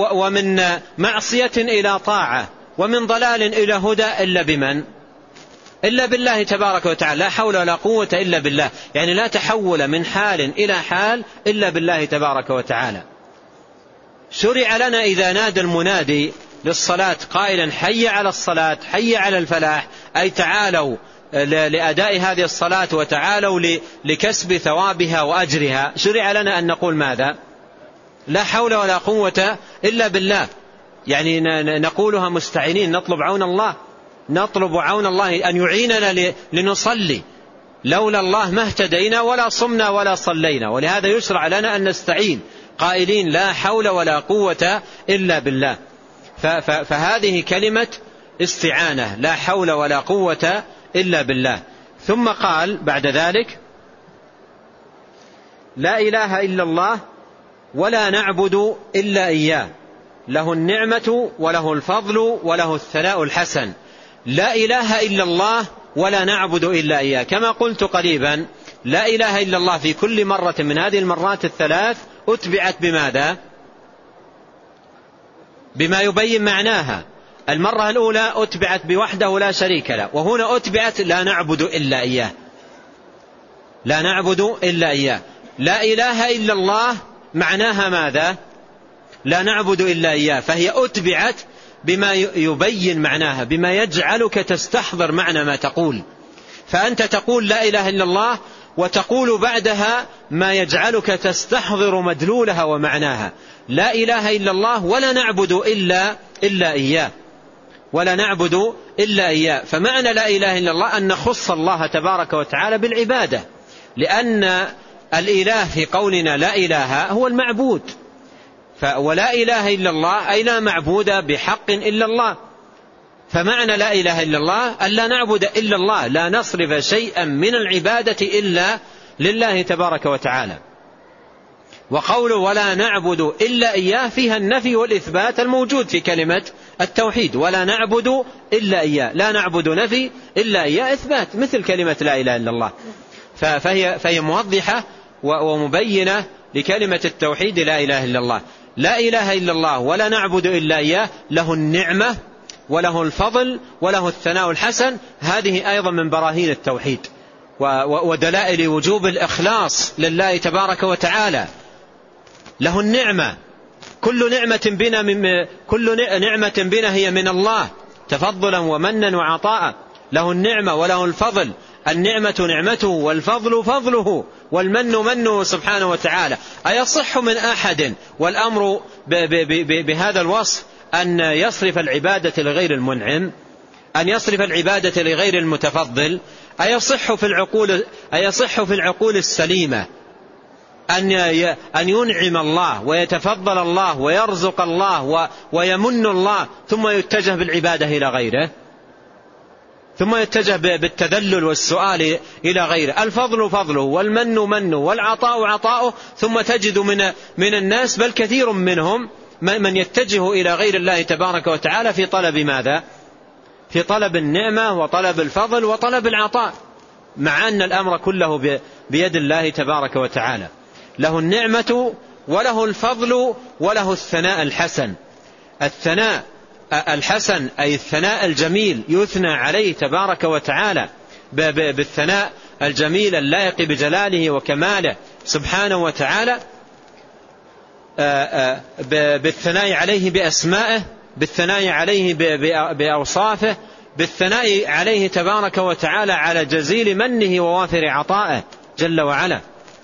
ومن معصية إلى طاعة، ومن ضلال إلى هدى إلا بمن؟ إلا بالله تبارك وتعالى، لا حول ولا قوة إلا بالله، يعني لا تحول من حال إلى حال إلا بالله تبارك وتعالى. شرع لنا إذا نادى المنادي للصلاة قائلا حي على الصلاة حي على الفلاح، أي تعالوا لأداء هذه الصلاة وتعالوا لكسب ثوابها وأجرها، شرع لنا أن نقول ماذا؟ لا حول ولا قوة إلا بالله، يعني نقولها مستعينين، نطلب عون الله، نطلب عون الله أن يعيننا لنصلي، لولا الله ما اهتدينا ولا صمنا ولا صلينا، ولهذا يشرع لنا أن نستعين قائلين لا حول ولا قوة إلا بالله. فهذه كلمة استعانة، لا حول ولا قوة إلا بالله. ثم قال بعد ذلك لا إله إلا الله ولا نعبد إلا إياه، له النعمة وله الفضل وله الثناء الحسن. لا إله إلا الله ولا نعبد إلا إياه، كما قلت قريبا لا إله إلا الله في كل مرة من هذه المرات الثلاث أتبعت بماذا؟ بما يبين معناها. المرة الأولى أتبعت بوحده لا شريك له، وهنا أتبعت لا نعبد إلا إياه، لا نعبد إلا إياه. لا إله إلا الله معناها ماذا؟ لا نعبد إلا إياه، فهي أتبعت بما يبين معناها، بما يجعلك تستحضر معنى ما تقول. فأنت تقول لا إله إلا الله وتقول بعدها ما يجعلك تستحضر مدلولها ومعناها، لا إله إلا الله ولا نعبد إلا إياه، ولا نعبد إلا إياه. فمعنى لا إله إلا الله أن نخص الله تبارك وتعالى بالعبادة، لأن الإله في قولنا لا إله هو المعبود، ولا إله إلا الله أي لا معبود بحق إلا الله. فمعنى لا إله إلا الله أن لا نعبد إلا الله، لا نصرف شيئا من العبادة إلا لله تبارك وتعالى. وقول ولا نعبد إلا إياه فيها النفي والإثبات الموجود في كلمة التوحيد، ولا نعبد إلا إياه، لا نعبد نفي إلا إياه إثبات، مثل كلمة لا إله إلا الله. فهي موضحة ومبينة لكلمة التوحيد لا إله إلا الله. لا إله إلا الله ولا نعبد إلا إياه، له النعمة وله الفضل وله الثناء الحسن، هذه أيضا من براهين التوحيد ودلائل وجوب الإخلاص لله تبارك وتعالى. له النعمة، كل نعمة بنا هي من الله تفضلا ومنا وعطاء. له النعمة وله الفضل، النعمة نعمته والفضل فضله والمن منه سبحانه وتعالى. أيصح من أحد والأمر بهذا الوصف أن يصرف العبادة لغير المنعم، أن يصرف العبادة لغير المتفضل؟ أيصح في العقول السليمة أن ينعم الله ويتفضل الله ويرزق الله ويمن الله ثم يتجه بالعبادة إلى غيره، ثم يتجه بالتذلل والسؤال إلى غيره؟ الفضل فضله والمن منه والعطاء عطاؤه، ثم تجد من الناس بل كثير منهم من يتجه إلى غير الله تبارك وتعالى في طلب ماذا؟ في طلب النعمة وطلب الفضل وطلب العطاء، مع أن الأمر كله بيد الله تبارك وتعالى. له النعمة وله الفضل وله الثناء الحسن. الثناء الحسن أي الثناء الجميل، يثنى عليه تبارك وتعالى بالثناء الجميل اللائق بجلاله وكماله سبحانه وتعالى، بالثناء عليه بأسمائه، بالثناء عليه بأوصافه، بالثناء عليه تبارك وتعالى على جزيل منه ووافر عطائه جل وعلا.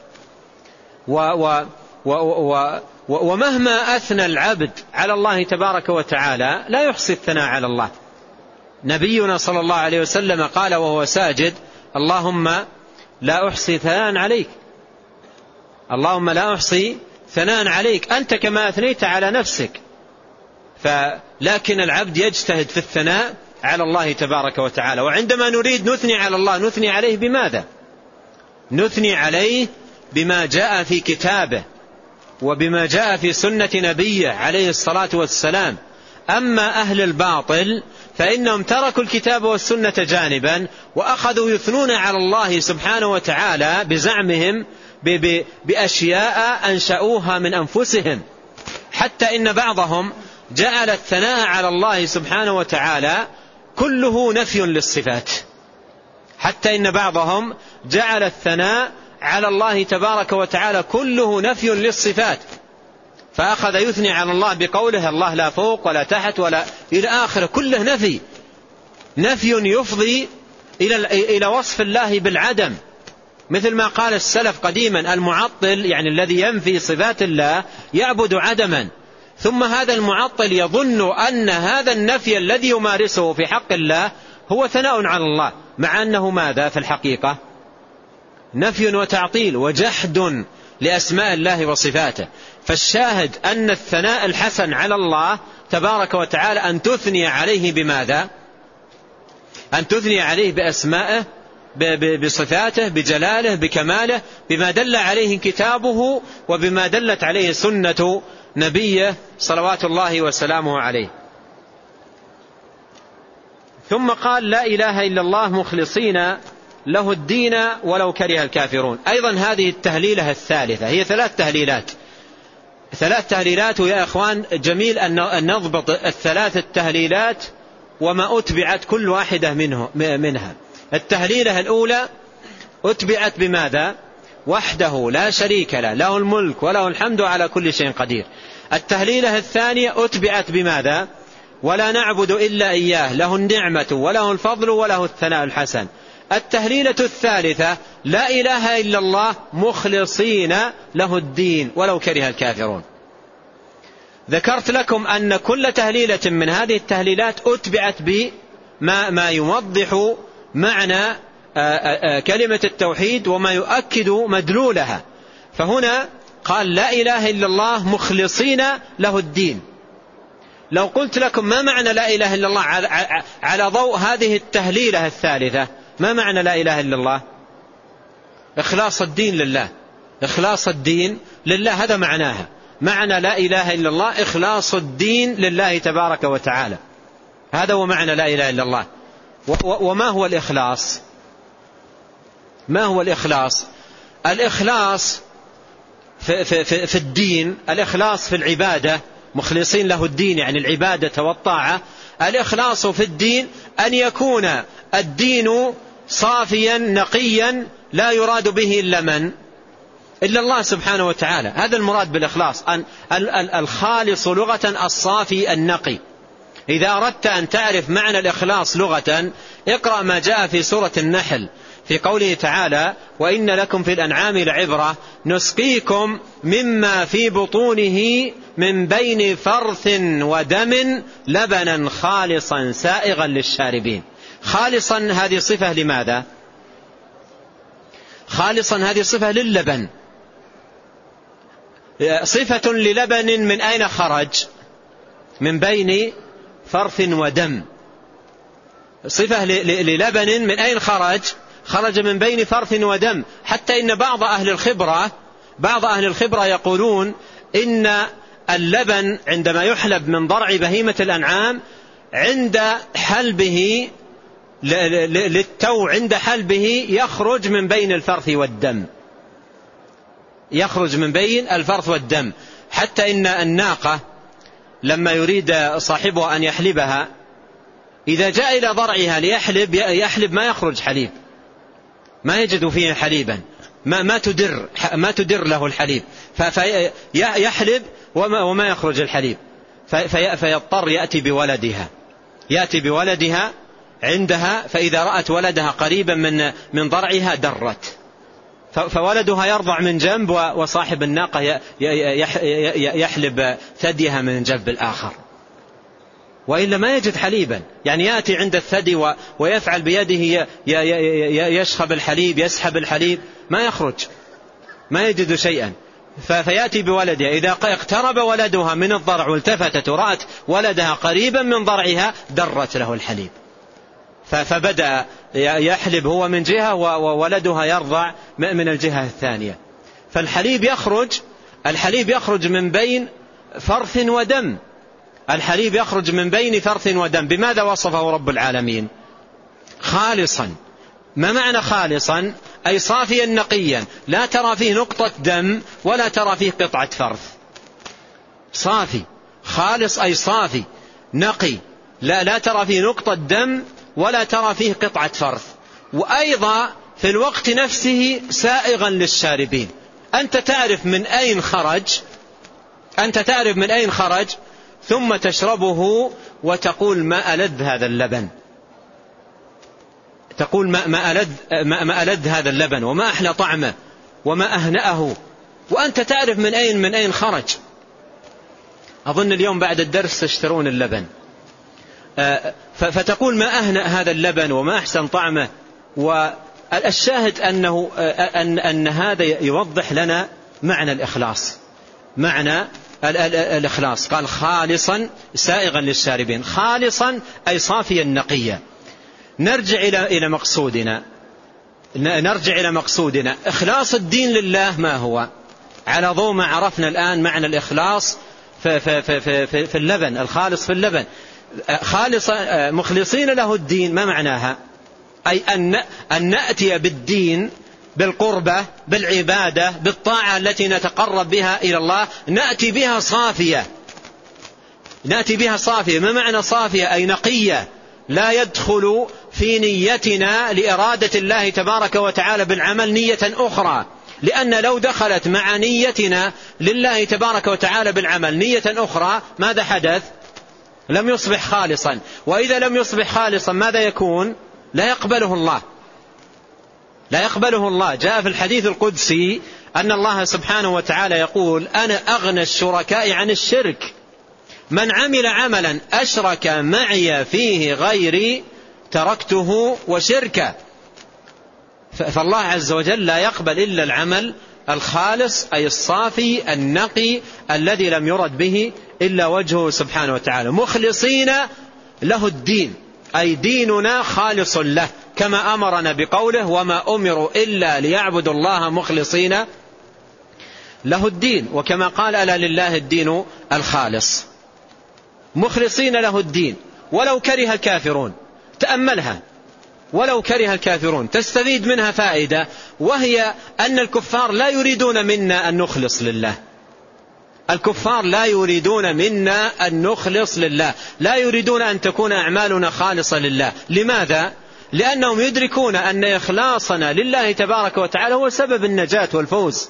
ومهما أثنى العبد على الله تبارك وتعالى لا يحصي الثناء على الله. نبينا صلى الله عليه وسلم قال وهو ساجد اللهم لا أحصي ثناء عليك، اللهم لا أحصي ثناء عليك أنت كما أثنيت على نفسك. لكن العبد يجتهد في الثناء على الله تبارك وتعالى. وعندما نريد نثني على الله نثني عليه بماذا؟ نثني عليه بما جاء في كتابه وبما جاء في سنة نبيه عليه الصلاة والسلام. أما أهل الباطل فإنهم تركوا الكتاب والسنة جانبا وأخذوا يثنون على الله سبحانه وتعالى بزعمهم بأشياء أنشأوها من أنفسهم، حتى إن بعضهم جعل الثناء على الله سبحانه وتعالى كله نفي للصفات، حتى إن بعضهم جعل الثناء على الله تبارك وتعالى كله نفي للصفات، فأخذ يثني على الله بقوله الله لا فوق ولا تحت ولا إلى آخر، كله نفي يفضي إلى وصف الله بالعدم، مثل ما قال السلف قديما المعطل يعني الذي ينفي صفات الله يعبد عدما، ثم هذا المعطل يظن أن هذا النفي الذي يمارسه في حق الله هو ثناء على الله، مع أنه ماذا في الحقيقة؟ نفي وتعطيل وجحد لأسماء الله وصفاته. فالشاهد أن الثناء الحسن على الله تبارك وتعالى أن تثني عليه بماذا؟ أن تثني عليه بأسمائه بصفاته بجلاله بكماله، بما دل عليه كتابه وبما دلت عليه سنة نبيه صلوات الله وسلامه عليه. ثم قال لا إله إلا الله مخلصين له الدين ولو كره الكافرون. أيضا هذه التهليلة الثالثة، هي ثلاث تهليلات، ويا إخوان جميل أن نضبط الثلاث التهليلات وما أتبعت كل واحدة منها. التهليلة الأولى أتبعت بماذا؟ وحده لا شريك له، له الملك وله الحمد على كل شيء قدير. التهليلة الثانية أتبعت بماذا؟ ولا نعبد إلا إياه، له النعمة وله الفضل وله الثناء الحسن. التهليلة الثالثة لا إله إلا الله مخلصين له الدين ولو كره الكافرون. ذكرت لكم أن كل تهليلة من هذه التهليلات أتبعت بما يوضح معنى كلمة التوحيد وما يؤكد مدلولها. فهنا قال لا إله إلا الله مخلصين له الدين. لو قلت لكم ما معنى لا إله إلا الله على ضوء هذه التهليلة الثالثة، ما معنى لا إله إلا الله؟ إخلاص الدين لله، إخلاص الدين لله، هذا معناها. معنى لا إله إلا الله إخلاص الدين لله تبارك وتعالى، هذا هو معنى لا إله إلا الله. وما هو الإخلاص؟ ما هو الإخلاص؟ الإخلاص في الدين، الإخلاص في العبادة، مخلصين له الدين يعني العبادة والطاعة. الإخلاص في الدين أن يكون الدين صافيا نقيا لا يراد به إلا من؟ إلا الله سبحانه وتعالى. هذا المراد بالإخلاص، الخالص لغة الصافي النقي. إذا أردت أن تعرف معنى الإخلاص لغة اقرأ ما جاء في سورة النحل في قوله تعالى وإن لكم في الأنعام لعبرة نسقيكم مما في بطونه من بين فرث ودم لبنا خالصا سائغا للشاربين. خالصا هذه صفة لماذا؟ خالصا هذه صفة للبن، صفة للبن من أين خرج؟ من بين فرث ودم. صفة للبن من أين خرج؟ خرج من بين فرث ودم. حتى إن بعض أهل الخبرة يقولون إن اللبن عندما يحلب من ضرع بهيمة الأنعام عند حلبه للتو عند حلبه يخرج من بين الفرث والدم، يخرج من بين الفرث والدم. حتى إن الناقة لما يريد صاحبها أن يحلبها إذا جاء إلى ضرعها يحلب ما يخرج حليب، ما يجد فيه حليبا، ما تدر له الحليب، فيحلب وما يخرج الحليب، فيضطر يأتي بولدها عندها، فإذا رأت ولدها قريبا من ضرعها درت، فولدها يرضع من جنب وصاحب الناقة يحلب ثديها من الجنب الآخر، وإلا ما يجد حليبا. يعني يأتي عند الثدي ويفعل بيده يشخب الحليب يسحب الحليب ما يخرج، ما يجد شيئا. فيأتي بولدها، إذا اقترب ولدها من الضرع والتفتت ورأت ولدها قريبا من ضرعها درت له الحليب، فبدأ يحلب هو من جهة وولدها يرضع من الجهة الثانية. فالحليب يخرج من بين فرث ودم، الحليب يخرج من بين فرث ودم. بماذا وصفه رب العالمين؟ خالصا. ما معنى خالصا؟ أي صافيا نقيا، لا ترى فيه نقطة دم ولا ترى فيه قطعة فرث. صافي، خالص أي صافي نقي، لا ترى فيه نقطة دم ولا ترى فيه قطعة فرث. وأيضا في الوقت نفسه سائغا للشاربين. أنت تعرف من أين خرج ثم تشربه وتقول ما ألذ هذا اللبن، تقول ما ألذ هذا اللبن وما أحلى طعمه وما أهنأه، وأنت تعرف من أين خرج. أظن اليوم بعد الدرس تشترون اللبن، فتقول ما أهنأ هذا اللبن وما أحسن طعمه. والشاهد أن هذا يوضح لنا معنى الإخلاص. قال خالصا سائغا للشاربين، خالصا أي صافيا نقيا. نرجع إلى مقصودنا. إخلاص الدين لله ما هو؟ على ضوء ما عرفنا الآن معنى الإخلاص في اللبن، الخالص في اللبن. خالصا مخلصين له الدين، ما معناها؟ أي أن نأتي بالدين، بالقربة، بالعبادة، بالطاعة التي نتقرب بها إلى الله، نأتي بها صافية. ما معنى صافية؟ أي نقية، لا يدخل في نيتنا لإرادة الله تبارك وتعالى بالعمل نية أخرى، لأن لو دخلت مع نيتنا لله تبارك وتعالى بالعمل نية أخرى ماذا حدث؟ لم يصبح خالصا. وإذا لم يصبح خالصا ماذا يكون؟ لا يقبله الله. جاء في الحديث القدسي أن الله سبحانه وتعالى يقول أنا أغنى الشركاء عن الشرك، من عمل عملا أشرك معي فيه غيري تركته وشركه. فالله عز وجل لا يقبل إلا العمل الخالص، أي الصافي النقي الذي لم يرد به إلا وجهه سبحانه وتعالى، مخلصين له الدين، أي ديننا خالص له، كما أمرنا بقوله وما أمروا إلا ليعبدوا الله مخلصين له الدين، وكما قال ألا لله الدين الخالص. مخلصين له الدين ولو كره الكافرون. تأملها، ولو كره الكافرون، تستفيد منها فائدة، وهي أن الكفار لا يريدون منا أن نخلص لله. الكفار لا يريدون منا أن نخلص لله، لا يريدون أن تكون أعمالنا خالصة لله. لماذا؟ لأنهم يدركون أن إخلاصنا لله تبارك وتعالى هو سبب النجاة والفوز،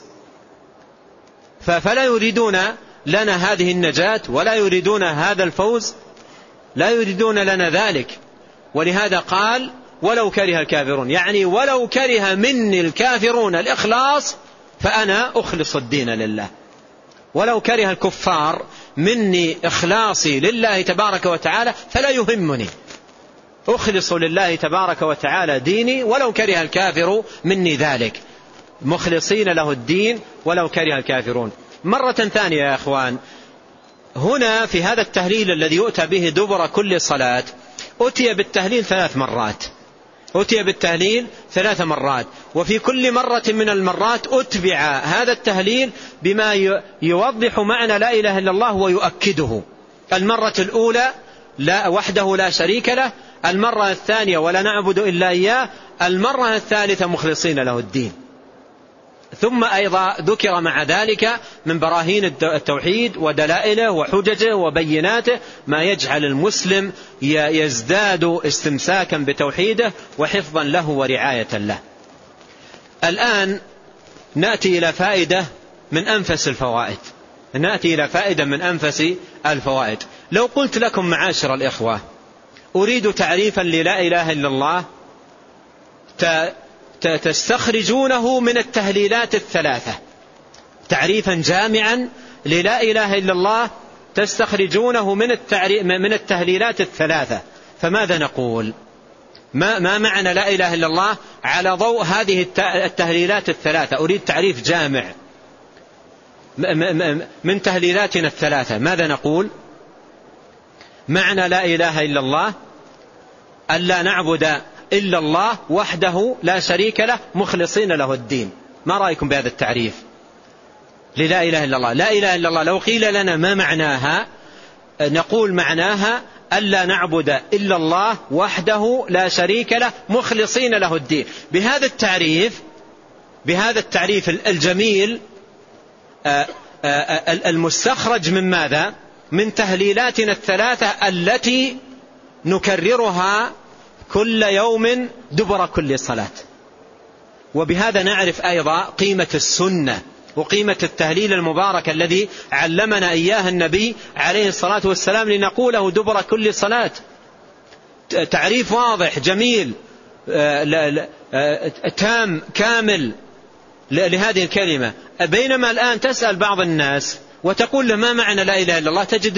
فلا يريدون لنا هذه النجاة ولا يريدون هذا الفوز، لا يريدون لنا ذلك. ولهذا قال ولو كره الكافرون، يعني ولو كره مني الكافرون الإخلاص فأنا أخلص الدين لله. ولو كره الكفار مني إخلاصي لله تبارك وتعالى فلا يهمني، أخلص لله تبارك وتعالى ديني ولو كره الكافر مني ذلك، مخلصين له الدين ولو كره الكافرون. مرة ثانية يا أخوان، هنا في هذا التهليل الذي يؤتى به دبر كل صلاة أتي بالتهليل 3 مرات، أتي بالتهليل 3 مرات، وفي كل مرة من المرات أتبع هذا التهليل بما يوضح معنى لا إله إلا الله ويؤكده. المرة الأولى لا وحده لا شريك له، المرة الثانية ولا نعبد إلا إياه، المرة الثالثة مخلصين له الدين. ثم أيضا ذكر مع ذلك من براهين التوحيد ودلائله وحججه وبيناته ما يجعل المسلم يزداد استمساكا بتوحيده وحفظا له ورعاية له. الآن نأتي إلى فائدة من أنفس الفوائد. لو قلت لكم معاشر الإخوة أريد تعريفا للا إله إلا الله تستخرجونه من التهليلات 3، تعريفا جامعا للا إله إلا الله تستخرجونه من التهليلات 3، فماذا نقول؟ ما معنى لا إله إلا الله على ضوء هذه التهليلات 3؟ أريد تعريف جامع من تهليلاتنا 3. ماذا نقول؟ معنى لا إله إلا الله ألا نعبد إلا الله وحده لا شريك له مخلصين له الدين. ما رأيكم بهذا التعريف للا إله إلا الله؟ لا إله إلا الله لو قيل لنا ما معناها نقول معناها ألا نعبد إلا الله وحده لا شريك له مخلصين له الدين. بهذا التعريف الجميل المستخرج من ماذا؟ من تهليلاتنا 3 التي نكررها كل يوم دبر كل صلاة. وبهذا نعرف أيضا قيمة السنة وقيمة التهليل المبارك الذي علمنا إياه النبي عليه الصلاة والسلام لنقوله دبر كل صلاة. تعريف واضح جميل تام كامل لهذه الكلمة. بينما الآن تسأل بعض الناس وتقول له ما معنى لا إله إلا الله، تجد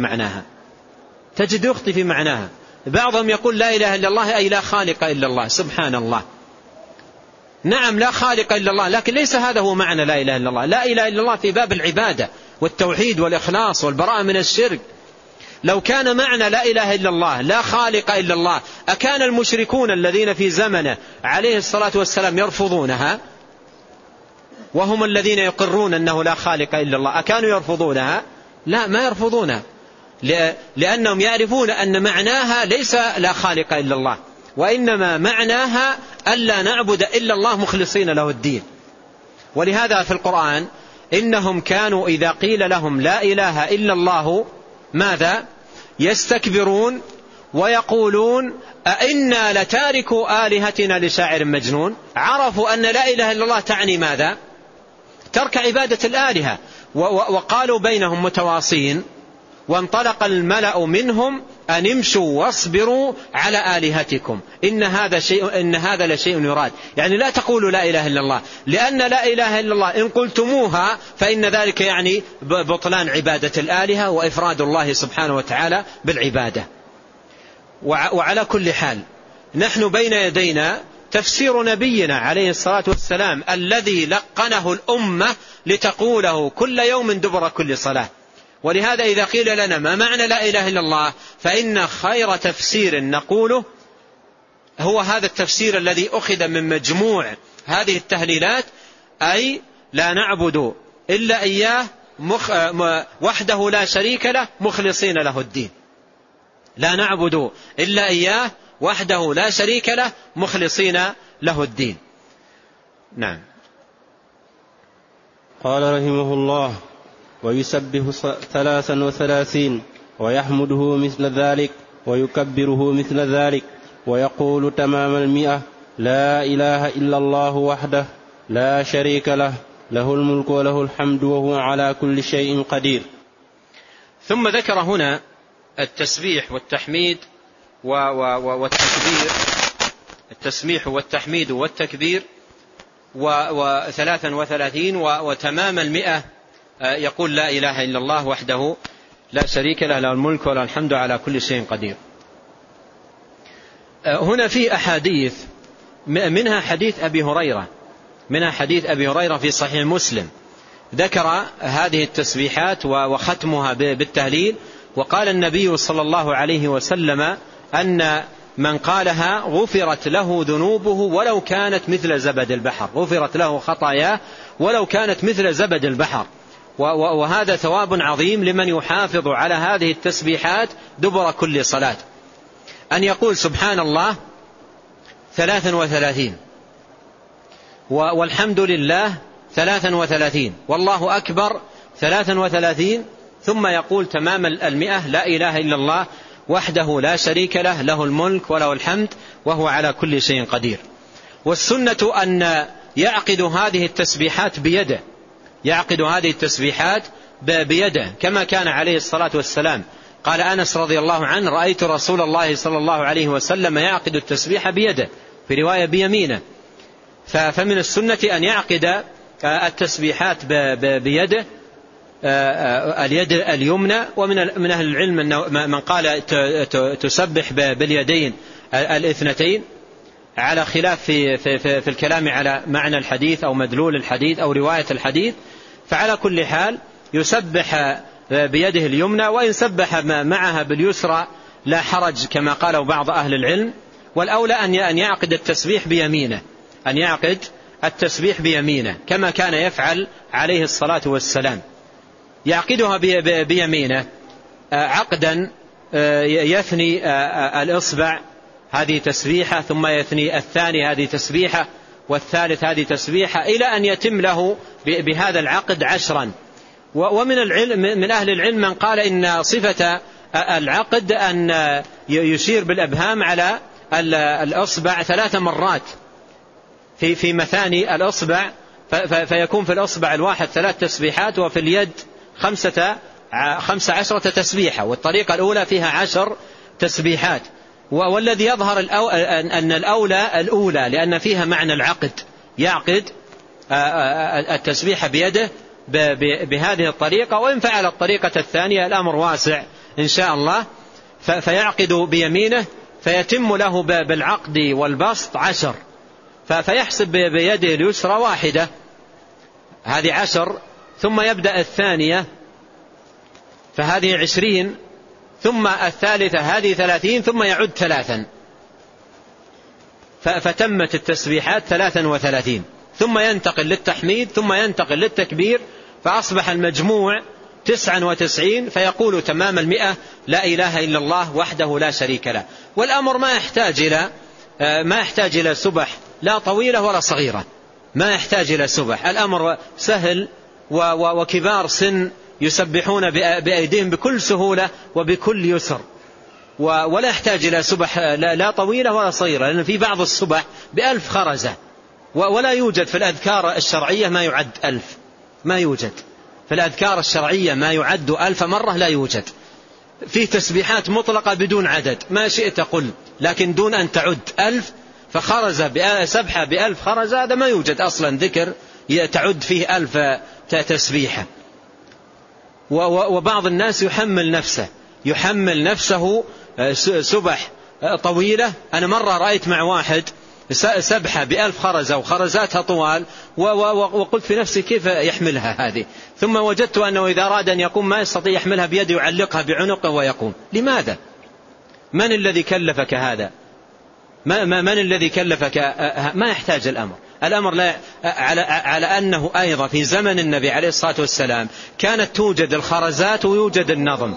يخطي في معناها. بعضهم يقول لا إله إلا الله أي لا خالق إلا الله. سبحان الله، نعم لا خالق إلا الله، لكن ليس هذا هو معنى لا إله إلا الله. لا إله إلا الله في باب العبادة والتوحيد والإخلاص والبراءة من الشرك. لو كان معنى لا إله إلا الله لا خالق إلا الله، أكان المشركون الذين في زمنه عليه الصلاة والسلام يرفضونها وهم الذين يقرون أنه لا خالق إلا الله، أكانوا يرفضونها؟ لا، ما يرفضونها، لأنهم يعرفون أن معناها ليس لا خالق إلا الله، وإنما معناها ألا نعبد إلا الله مخلصين له الدين. ولهذا في القرآن إنهم كانوا إذا قيل لهم لا إله إلا الله ماذا؟ يستكبرون ويقولون أئنا لتاركوا آلهتنا لشاعر مجنون. عرفوا أن لا إله إلا الله تعني ماذا؟ ترك عبادة الآلهة. وقالوا بينهم متواصين وانطلق الملأ منهم أن امشوا واصبروا على آلهتكم إن هذا لشيء يراد. يعني لا تقولوا لا إله إلا الله، لأن لا إله إلا الله إن قلتموها فإن ذلك يعني بطلان عبادة الآلهة وإفراد الله سبحانه وتعالى بالعبادة. وعلى كل حال نحن بين يدينا تفسير نبينا عليه الصلاة والسلام الذي لقنه الأمة لتقوله كل يوم دبر كل صلاة. ولهذا إذا قيل لنا ما معنى لا إله إلا الله فإن خير تفسير نقوله هو هذا التفسير الذي أخذ من مجموع هذه التهليلات، أي لا نعبد إلا إياه وحده لا شريك له مخلصين له الدين. لا نعبد إلا إياه وحده لا شريك له مخلصين له الدين. نعم. قال رحمه الله: ويسبح 33 ويحمده مثل ذلك ويكبره مثل ذلك ويقول تمام 100 لا إله إلا الله وحده لا شريك له له الملك وله الحمد وهو على كل شيء قدير. ثم ذكر هنا التسبيح والتحميد والتكبير، التسبيح والتحميد والتكبير 33 وتمام 100 يقول لا إله إلا الله وحده لا شريك له له الملك وله الحمد على كل شيء قدير. هنا في أحاديث منها حديث أبي هريرة في صحيح مسلم ذكر هذه التسبيحات وختمها بالتهليل. وقال النبي صلى الله عليه وسلم أن من قالها غفرت له ذنوبه ولو كانت مثل زبد البحر، غفرت له خطاياه ولو كانت مثل زبد البحر. وهذا ثواب عظيم لمن يحافظ على هذه التسبيحات دبر كل صلاة. أن يقول سبحان الله 33 والحمد لله 33 والله أكبر 33 ثم يقول تمام 100 لا إله إلا الله وحده لا شريك له له الملك وله الحمد وهو على كل شيء قدير. والسنة أن يعقد هذه التسبيحات بيده، يعقد هذه التسبيحات بيده كما كان عليه الصلاة والسلام. قال أنس رضي الله عنه رأيت رسول الله صلى الله عليه وسلم يعقد التسبيح بيده، في رواية بيمينه. فمن السنة أن يعقد التسبيحات بيده، اليد اليمنى. ومن أهل العلم من قال تسبح باليدين الاثنتين، على خلاف في الكلام على معنى الحديث أو مدلول الحديث أو رواية الحديث. فعلى كل حال يسبح بيده اليمنى، وإن سبح معها باليسرى لا حرج كما قالوا بعض أهل العلم. والأولى أن يعقد التسبيح بيمينه، أن يعقد التسبيح بيمينه كما كان يفعل عليه الصلاة والسلام. يعقدها بيمينه عقدا يثني الإصبع هذه تسبيحة، ثم يثني الثاني هذه تسبيحة، والثالث هذه تسبيحة، إلى أن يتم له بهذا العقد 10. من أهل العلم من قال إن صفة العقد أن يشير بالأبهام على الأصبع 3 مرات في مثاني الأصبع، فيكون في الأصبع الواحد 3 تسبيحات، وفي اليد 15 تسبيحة، والطريقة الأولى فيها 10 تسبيحات. والذي يظهر أن الأولى لأن فيها معنى العقد، يعقد التسبيحة بيده بهذه الطريقة، وإن فعل الطريقة الثانية الأمر واسع إن شاء الله، فيعقد بيمينه فيتم له بالعقد والبسط 10، فيحسب بيده اليسرى 1، هذه 10، ثم يبدأ الثانية فهذه 20، ثم الثالثة هذه 30، ثم يعد 3، فتمت التسبيحات 33، ثم ينتقل للتحميد، ثم ينتقل للتكبير، فأصبح المجموع 99، فيقول تمام 100 لا إله إلا الله وحده لا شريك له. والأمر ما يحتاج إلى سبح لا طويلة ولا صغيرة، ما يحتاج إلى سبح، الأمر سهل، وكبار سن يسبحون بأيديهم بكل سهولة وبكل يسر، ولا يحتاج إلى سبح لا طويلة ولا صغيرة، لأن في بعض السبح ب1000 خرزة، ولا يوجد في الأذكار الشرعية ما يعد 1000، ما يوجد في الأذكار الشرعية ما يعد 1000 مرة، لا يوجد. في تسبيحات مطلقة بدون عدد، ما شئت قل، لكن دون أن تعد 1000، فخرزة سبحة ب1000 خرزة، هذا ما يوجد أصلا ذكر تعد فيه 1000 تسبيحة. وبعض الناس يحمل نفسه سبح طويلة. أنا مرة رأيت مع واحد سبحة ب1000 خرزة وخرزاتها طوال، وقلت في نفسي كيف يحملها هذه، ثم وجدت أنه إذا أراد أن يقوم ما يستطيع يحملها بيده، يعلقها بعنقه ويقوم. لماذا؟ من الذي كلفك هذا؟ من الذي كلفك؟ ما يحتاج الأمر لا على أنه أيضا في زمن النبي عليه الصلاة والسلام كانت توجد الخرزات ويوجد النظم.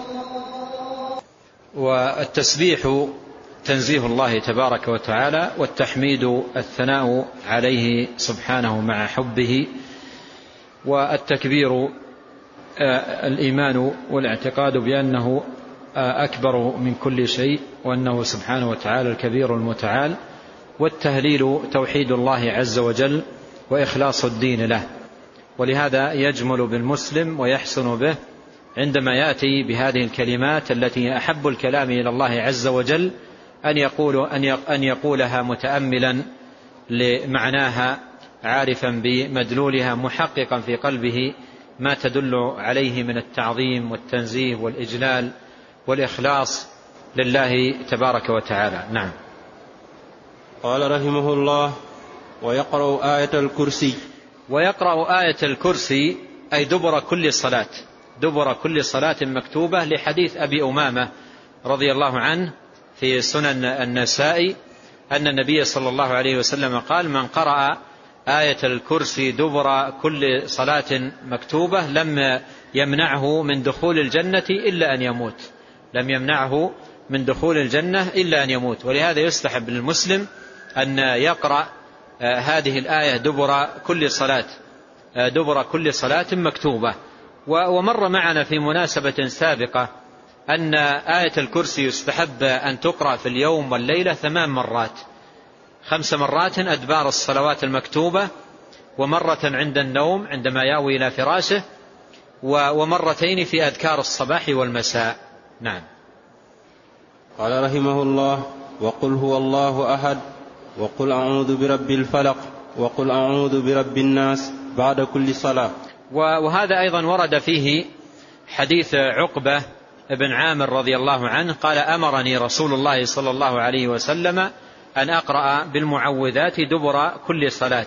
والتسبيح تنزيه الله تبارك وتعالى، والتحميد الثناء عليه سبحانه مع حبه، والتكبير الإيمان والاعتقاد بأنه أكبر من كل شيء، وأنه سبحانه وتعالى الكبير المتعال، والتهليل توحيد الله عز وجل وإخلاص الدين له. ولهذا يجمل بالمسلم ويحسن به عندما يأتي بهذه الكلمات التي أحب الكلام إلى الله عز وجل أن يقولها متأملا لمعناها، عارفا بمدلولها، محققا في قلبه ما تدل عليه من التعظيم والتنزيه والإجلال والإخلاص لله تبارك وتعالى. نعم. قال رحمه الله: ويقرأ آية الكرسي. ويقرأ آية الكرسي أي دبر كل صلاة مكتوبة، لحديث أبي أمامة رضي الله عنه في سنن النسائي أن النبي صلى الله عليه وسلم قال: من قرأ آية الكرسي دبر كل صلاة مكتوبة لم يمنعه من دخول الجنة إلا أن يموت، لم يمنعه من دخول الجنة إلا أن يموت. ولهذا يستحب للمسلم أن يقرأ هذه الآية دبر كل صلاة مكتوبة. ومر معنا في مناسبة سابقة أن آية الكرسي يستحب أن تقرأ في اليوم والليلة 8 مرات، 5 مرات أدبار الصلوات المكتوبة، ومرة عند النوم عندما يأوي إلى فراشه، ومرتين في أذكار الصباح والمساء. نعم. قال رحمه الله: وقل هو الله أحد، وقل أعوذ برب الفلق، وقل أعوذ برب الناس بعد كل صلاة. وهذا أيضا ورد فيه حديث عقبة بن عامر رضي الله عنه قال: أمرني رسول الله صلى الله عليه وسلم أن أقرأ بالمعوذات دبر كل صلاة،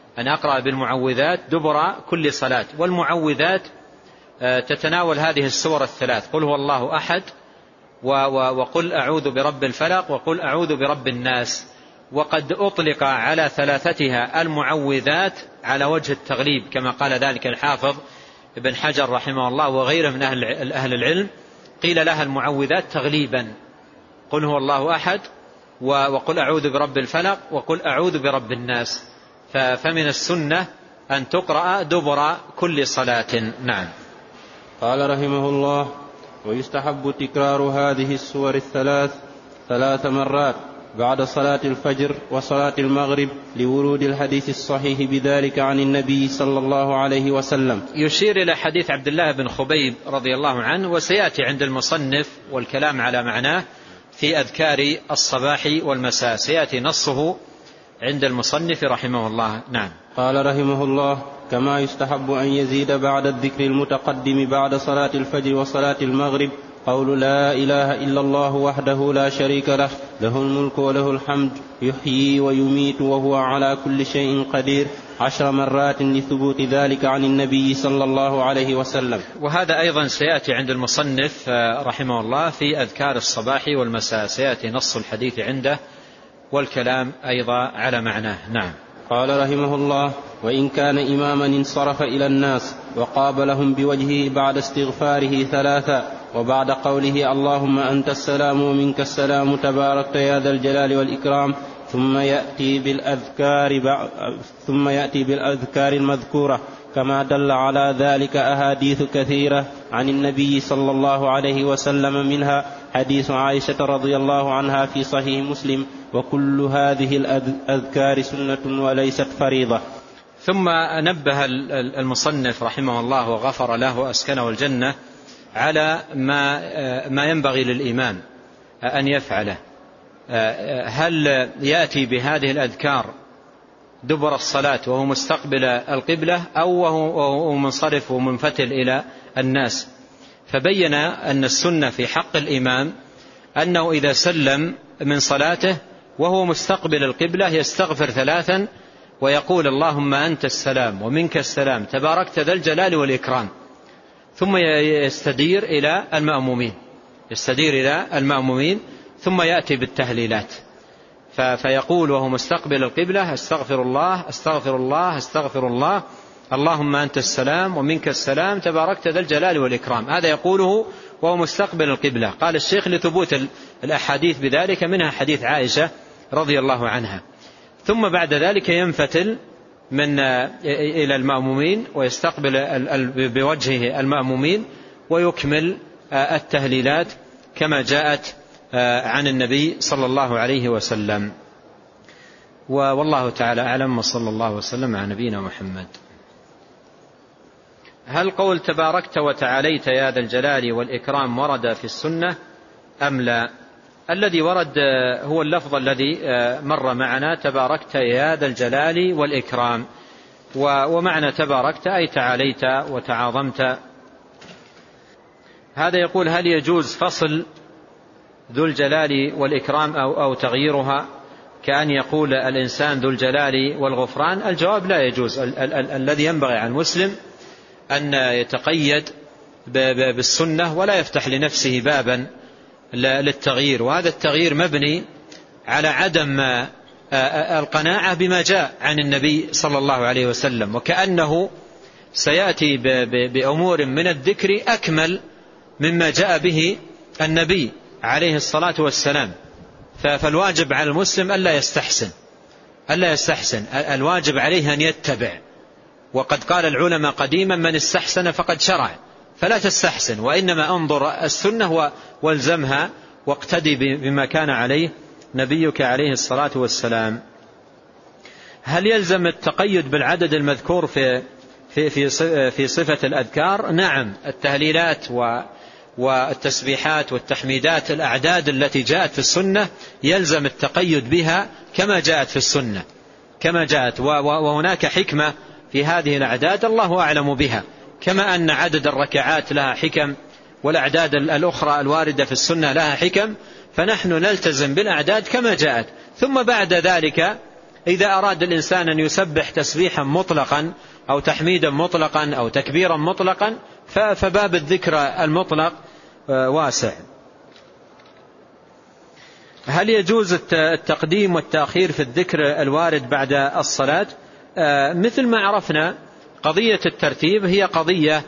دبر كل صلاة. والمعوذات تتناول هذه السور الثلاث: قل هو الله أحد، وقل أعوذ برب الفلق، وقل أعوذ برب الناس. وقد أطلق على ثلاثتها المعوذات على وجه التغليب، كما قال ذلك الحافظ ابن حجر رحمه الله وغيره من أهل العلم، قيل لها المعوذات تغليبا: قل هو الله أحد، وقل أعوذ برب الفلق، وقل أعوذ برب الناس. فمن السنة أن تقرأ دبر كل صلاة. نعم. قال رحمه الله: ويستحب تكرار هذه السور الثلاث 3 مرات بعد صلاة الفجر وصلاة المغرب لورود الحديث الصحيح بذلك عن النبي صلى الله عليه وسلم. يشير إلى حديث عبد الله بن خبيب رضي الله عنه، وسيأتي عند المصنف والكلام على معناه في أذكار الصباح والمساء، سيأتي نصه عند المصنف رحمه الله. نعم. قال رحمه الله: كما يستحب أن يزيد بعد الذكر المتقدم بعد صلاة الفجر وصلاة المغرب قول لا إله إلا الله وحده لا شريك له، له الملك وله الحمد، يحيي ويميت وهو على كل شيء قدير 10 مرات لثبوت ذلك عن النبي صلى الله عليه وسلم. وهذا أيضا سيأتي عند المصنف رحمه الله في أذكار الصباح والمساء، سيأتي نص الحديث عنده والكلام أيضا على معناه. نعم. قال رحمه الله: وإن كان إماما انصرف إلى الناس وقابلهم بوجهه بعد استغفاره 3 وبعد قوله اللهم أنت السلام ومنك السلام تباركت يا ذا الجلال والإكرام، ثم يأتي بالأذكار المذكورة، كما دل على ذلك أحاديث كثيرة عن النبي صلى الله عليه وسلم، منها حديث عائشة رضي الله عنها في صحيح مسلم: وكل هذه الأذكار سنة وليست فريضة. ثم نبه المصنف رحمه الله وغفر له وأسكنه الجنة على ما ينبغي للإمام أن يفعله. هل يأتي بهذه الأذكار دبر الصلاة وهو مستقبل القبلة أو وهو منصرف ومنفتل إلى الناس؟ فبين أن السنة في حق الإمام أنه إذا سلم من صلاته وهو مستقبل القبلة يستغفر 3 ويقول اللهم أنت السلام ومنك السلام تباركت ذا الجلال والإكرام، ثم يستدير إلى المأمومين ثم يأتي بالتهليلات، فيقول وهو مستقبل القبلة استغفر الله استغفر الله استغفر الله، اللهم أنت السلام ومنك السلام تباركت ذا الجلال والإكرام. هذا يقوله وهو مستقبل القبلة. قال الشيخ لثبوت الأحاديث بذلك، منها حديث عائشة رضي الله عنها. ثم بعد ذلك ينفتل إلى المأمومين ويستقبل بوجهه المأمومين ويكمل التهليلات كما جاءت عن النبي صلى الله عليه وسلم. والله تعالى أعلم، وصلى الله وسلم على نبينا محمد. هل قول تباركت وتعاليت يا ذا الجلال والإكرام ورد في السنة أم لا؟ الذي ورد هو اللفظ الذي مر معنا: تباركت يا ذا الجلال والإكرام، ومعنى تباركت أي تعاليت وتعاظمت. هذا يقول: هل يجوز فصل ذو الجلال والإكرام أو تغييرها كأن يقول الإنسان ذو الجلال والغفران؟ الجواب: لا يجوز. الذي ينبغي على المسلم أن يتقيد بالسنة ولا يفتح لنفسه بابا للتغيير، وهذا التغيير مبني على عدم القناعة بما جاء عن النبي صلى الله عليه وسلم، وكأنه سيأتي بأمور من الذكر أكمل مما جاء به النبي عليه الصلاة والسلام. فالواجب على المسلم ألا يستحسن، الواجب عليه أن يتبع. وقد قال العلماء قديما: من استحسن فقد شرع، فلا تستحسن، وإنما انظر السنة والزمها واقتدي بما كان عليه نبيك عليه الصلاة والسلام. هل يلزم التقيد بالعدد المذكور في صفة الأذكار؟ نعم، التهليلات والتسبيحات والتحميدات، الأعداد التي جاءت في السنة يلزم التقيد بها كما جاءت في السنة كما جاءت، وهناك حكمة في هذه الأعداد الله أعلم بها، كما أن عدد الركعات لها حكم والأعداد الأخرى الواردة في السنة لها حكم، فنحن نلتزم بالأعداد كما جاءت. ثم بعد ذلك إذا أراد الإنسان أن يسبح تسبيحا مطلقا أو تحميدا مطلقا أو تكبيرا مطلقا فباب الذكر المطلق واسع. هل يجوز التقديم والتأخير في الذكر الوارد بعد الصلاة؟ مثل ما عرفنا قضية الترتيب هي قضية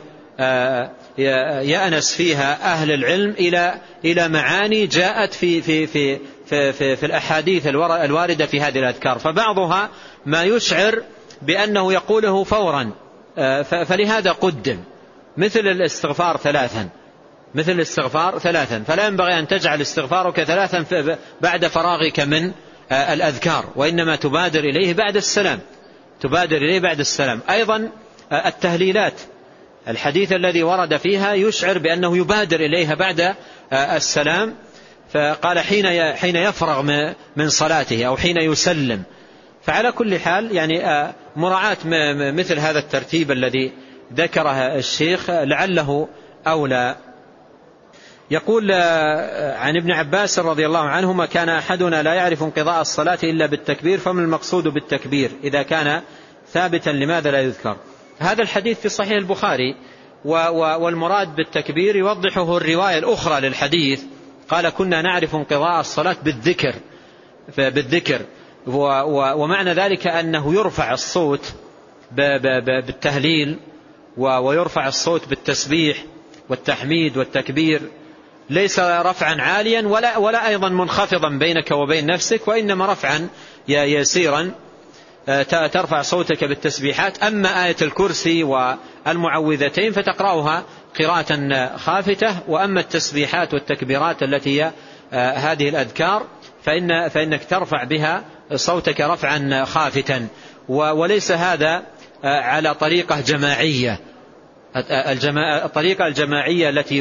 يأنس فيها أهل العلم إلى معاني جاءت في الأحاديث الواردة في هذه الأذكار، فبعضها ما يشعر بأنه يقوله فورا، فلهذا قدم، مثل الاستغفار 3 مثل الاستغفار 3، فلا ينبغي أن تجعل استغفارك 3 بعد فراغك من الأذكار، وإنما تبادر إليه بعد السلام. أيضا التهليلات، الحديث الذي ورد فيها يشعر بأنه يبادر إليها بعد السلام، فقال حين يفرغ من صلاته أو حين يسلم. فعلى كل حال يعني مراعاة مثل هذا الترتيب الذي ذكره الشيخ لعله أولى. يقول عن ابن عباس رضي الله عنهما: كان أحدنا لا يعرف انقضاء الصلاة إلا بالتكبير، فما المقصود بالتكبير إذا كان ثابتا لماذا لا يذكر؟ هذا الحديث في صحيح البخاري، والمراد بالتكبير يوضحه الرواية الأخرى للحديث، قال: كنا نعرف انقضاء الصلاة بالذكر. ومعنى ذلك أنه يرفع الصوت بالتهليل، ويرفع الصوت بالتسبيح والتحميد والتكبير، ليس رفعا عاليا ولا أيضا منخفضا بينك وبين نفسك، وإنما رفعا يسيرا ترفع صوتك بالتسبيحات. أما آية الكرسي والمعوذتين فتقرأها قراءة خافتة، وأما التسبيحات والتكبيرات التي هي هذه الأذكار فإنك ترفع بها صوتك رفعا خافتا. وليس هذا على طريقة جماعية. الطريقة الجماعية التي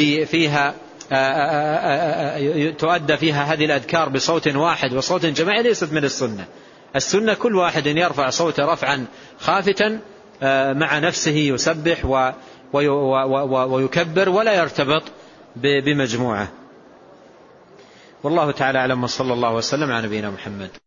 تؤدى فيها هذه الأذكار بصوت واحد وصوت جماعي ليست من السنة. السنة كل واحد يرفع صوته رفعا خافتا مع نفسه، يسبح ويكبر ولا يرتبط بمجموعة. والله تعالى أعلم، وصلى الله وسلم على نبينا محمد.